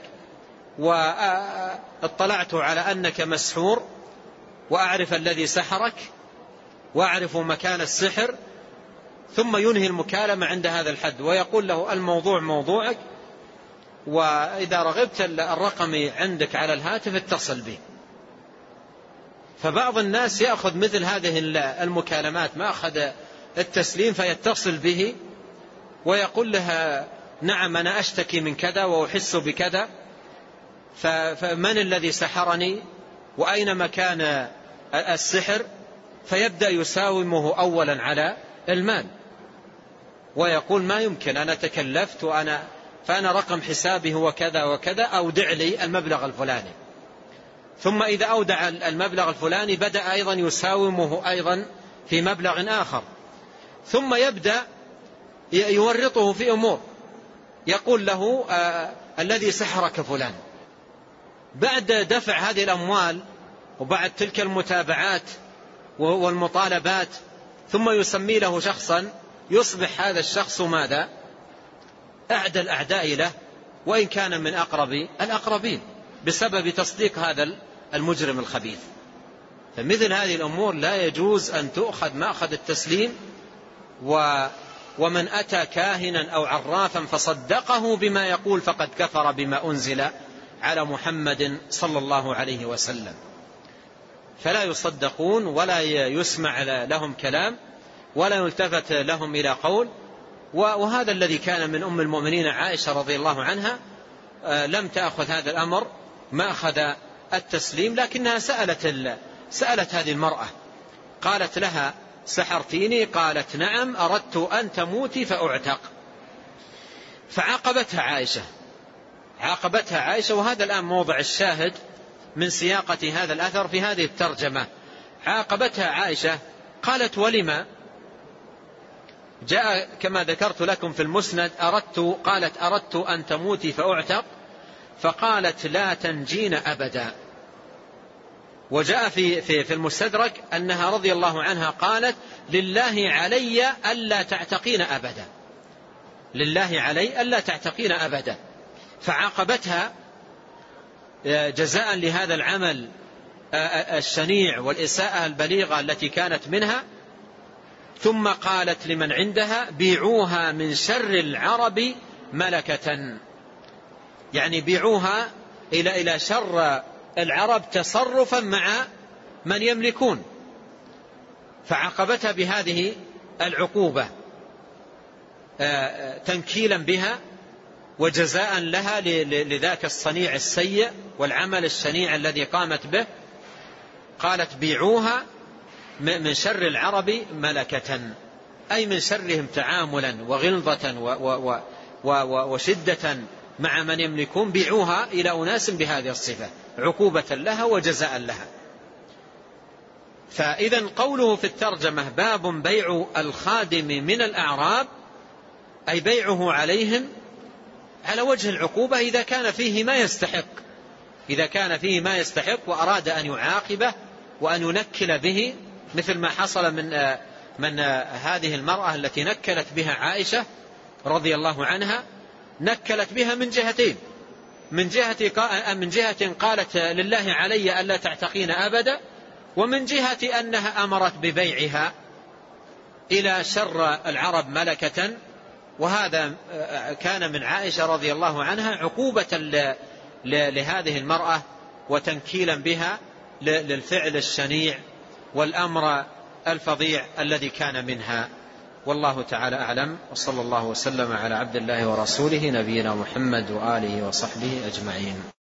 [SPEAKER 2] واطلعت على أنك مسحور وأعرف الذي سحرك وأعرف مكان السحر، ثم ينهي المكالمة عند هذا الحد ويقول له الموضوع موضوعك، وإذا رغبت الرقم عندك على الهاتف اتصل به. فبعض الناس يأخذ مثل هذه المكالمات ما أخذ التسليم فيتصل به ويقول لها نعم أنا أشتكي من كذا وأحس بكذا، فمن الذي سحرني وأين مكان السحر؟ فيبدأ يساومه أولا على المال ويقول ما يمكن، أنا تكلفت وأنا فأنا رقم حسابي هو كذا وكذا، أودع لي المبلغ الفلاني. ثم إذا أودع المبلغ الفلاني بدأ أيضا يساومه أيضا في مبلغ آخر، ثم يبدأ يورطه في أمور، يقول له آه الذي سحرك فلان. بعد دفع هذه الأموال وبعد تلك المتابعات والمطالبات ثم يسمي له شخصا، يصبح هذا الشخص ماذا؟ أعدى الأعداء له وإن كان من أقرب الأقربين بسبب تصديق هذا المجرم الخبيث. فمثل هذه الأمور لا يجوز أن تؤخذ مأخذ التسليم. و ومن أتى كاهنا أو عرافا فصدقه بما يقول فقد كفر بما أنزل على محمد صلى الله عليه وسلم. فلا يصدقون ولا يسمع لهم كلام ولا يلتفت لهم إلى قول. وهذا الذي كان من أم المؤمنين عائشة رضي الله عنها، لم تأخذ هذا الأمر ما أخذ التسليم، لكنها سألت, سألت هذه المرأة قالت لها سحرتيني؟ قالت نعم أردت أن تموتي فأعتق. فعاقبتها عائشة عاقبتها عائشة وهذا الآن موضع الشاهد من سياقة هذا الأثر في هذه الترجمة. عاقبتها عائشة قالت ولما؟ جاء كما ذكرت لكم في المسند أردت قالت أردت أن تموتي فأعتق، فقالت لا تنجين أبدا. وجاء في, في, في المستدرك أنها رضي الله عنها قالت لله علي ألا تعتقين أبدا، لله علي ألا تعتقين أبدا. فعاقبتها جزاء لهذا العمل الشنيع والإساءة البليغة التي كانت منها. ثم قالت لمن عندها بيعوها من شر العرب ملكة، يعني بيعوها إلى إلى شر العرب تصرفا مع من يملكون. فعاقبتها بهذه العقوبة تنكيلا بها وجزاء لها لذاك الصنيع السيء والعمل الشنيع الذي قامت به. قالت بيعوها من شر العرب ملكة، أي من شرهم تعاملا وغلظة وشدة مع من يملكون، بيعوها إلى أناس بهذه الصفة عقوبة لها وجزاء لها. فإذا قوله في الترجمة باب بيع الخادم من الأعراب، أي بيعه عليهم على وجه العقوبة إذا كان فيه ما يستحق، إذا كان فيه ما يستحق وأراد أن يعاقبه وأن ينكل به، مثل ما حصل من من هذه المرأة التي نكلت بها عائشة رضي الله عنها. نكلت بها من جهتين، من جهة من جهة قالت لله علي ألا تعتقين أبدا، ومن جهة أنها أمرت ببيعها إلى شر العرب ملكة. وهذا كان من عائشة رضي الله عنها عقوبة لهذه المرأة وتنكيلا بها للفعل الشنيع والأمر الفظيع الذي كان منها. والله تعالى أعلم، وصلى الله وسلم على عبد الله ورسوله نبينا محمد وآله وصحبه أجمعين.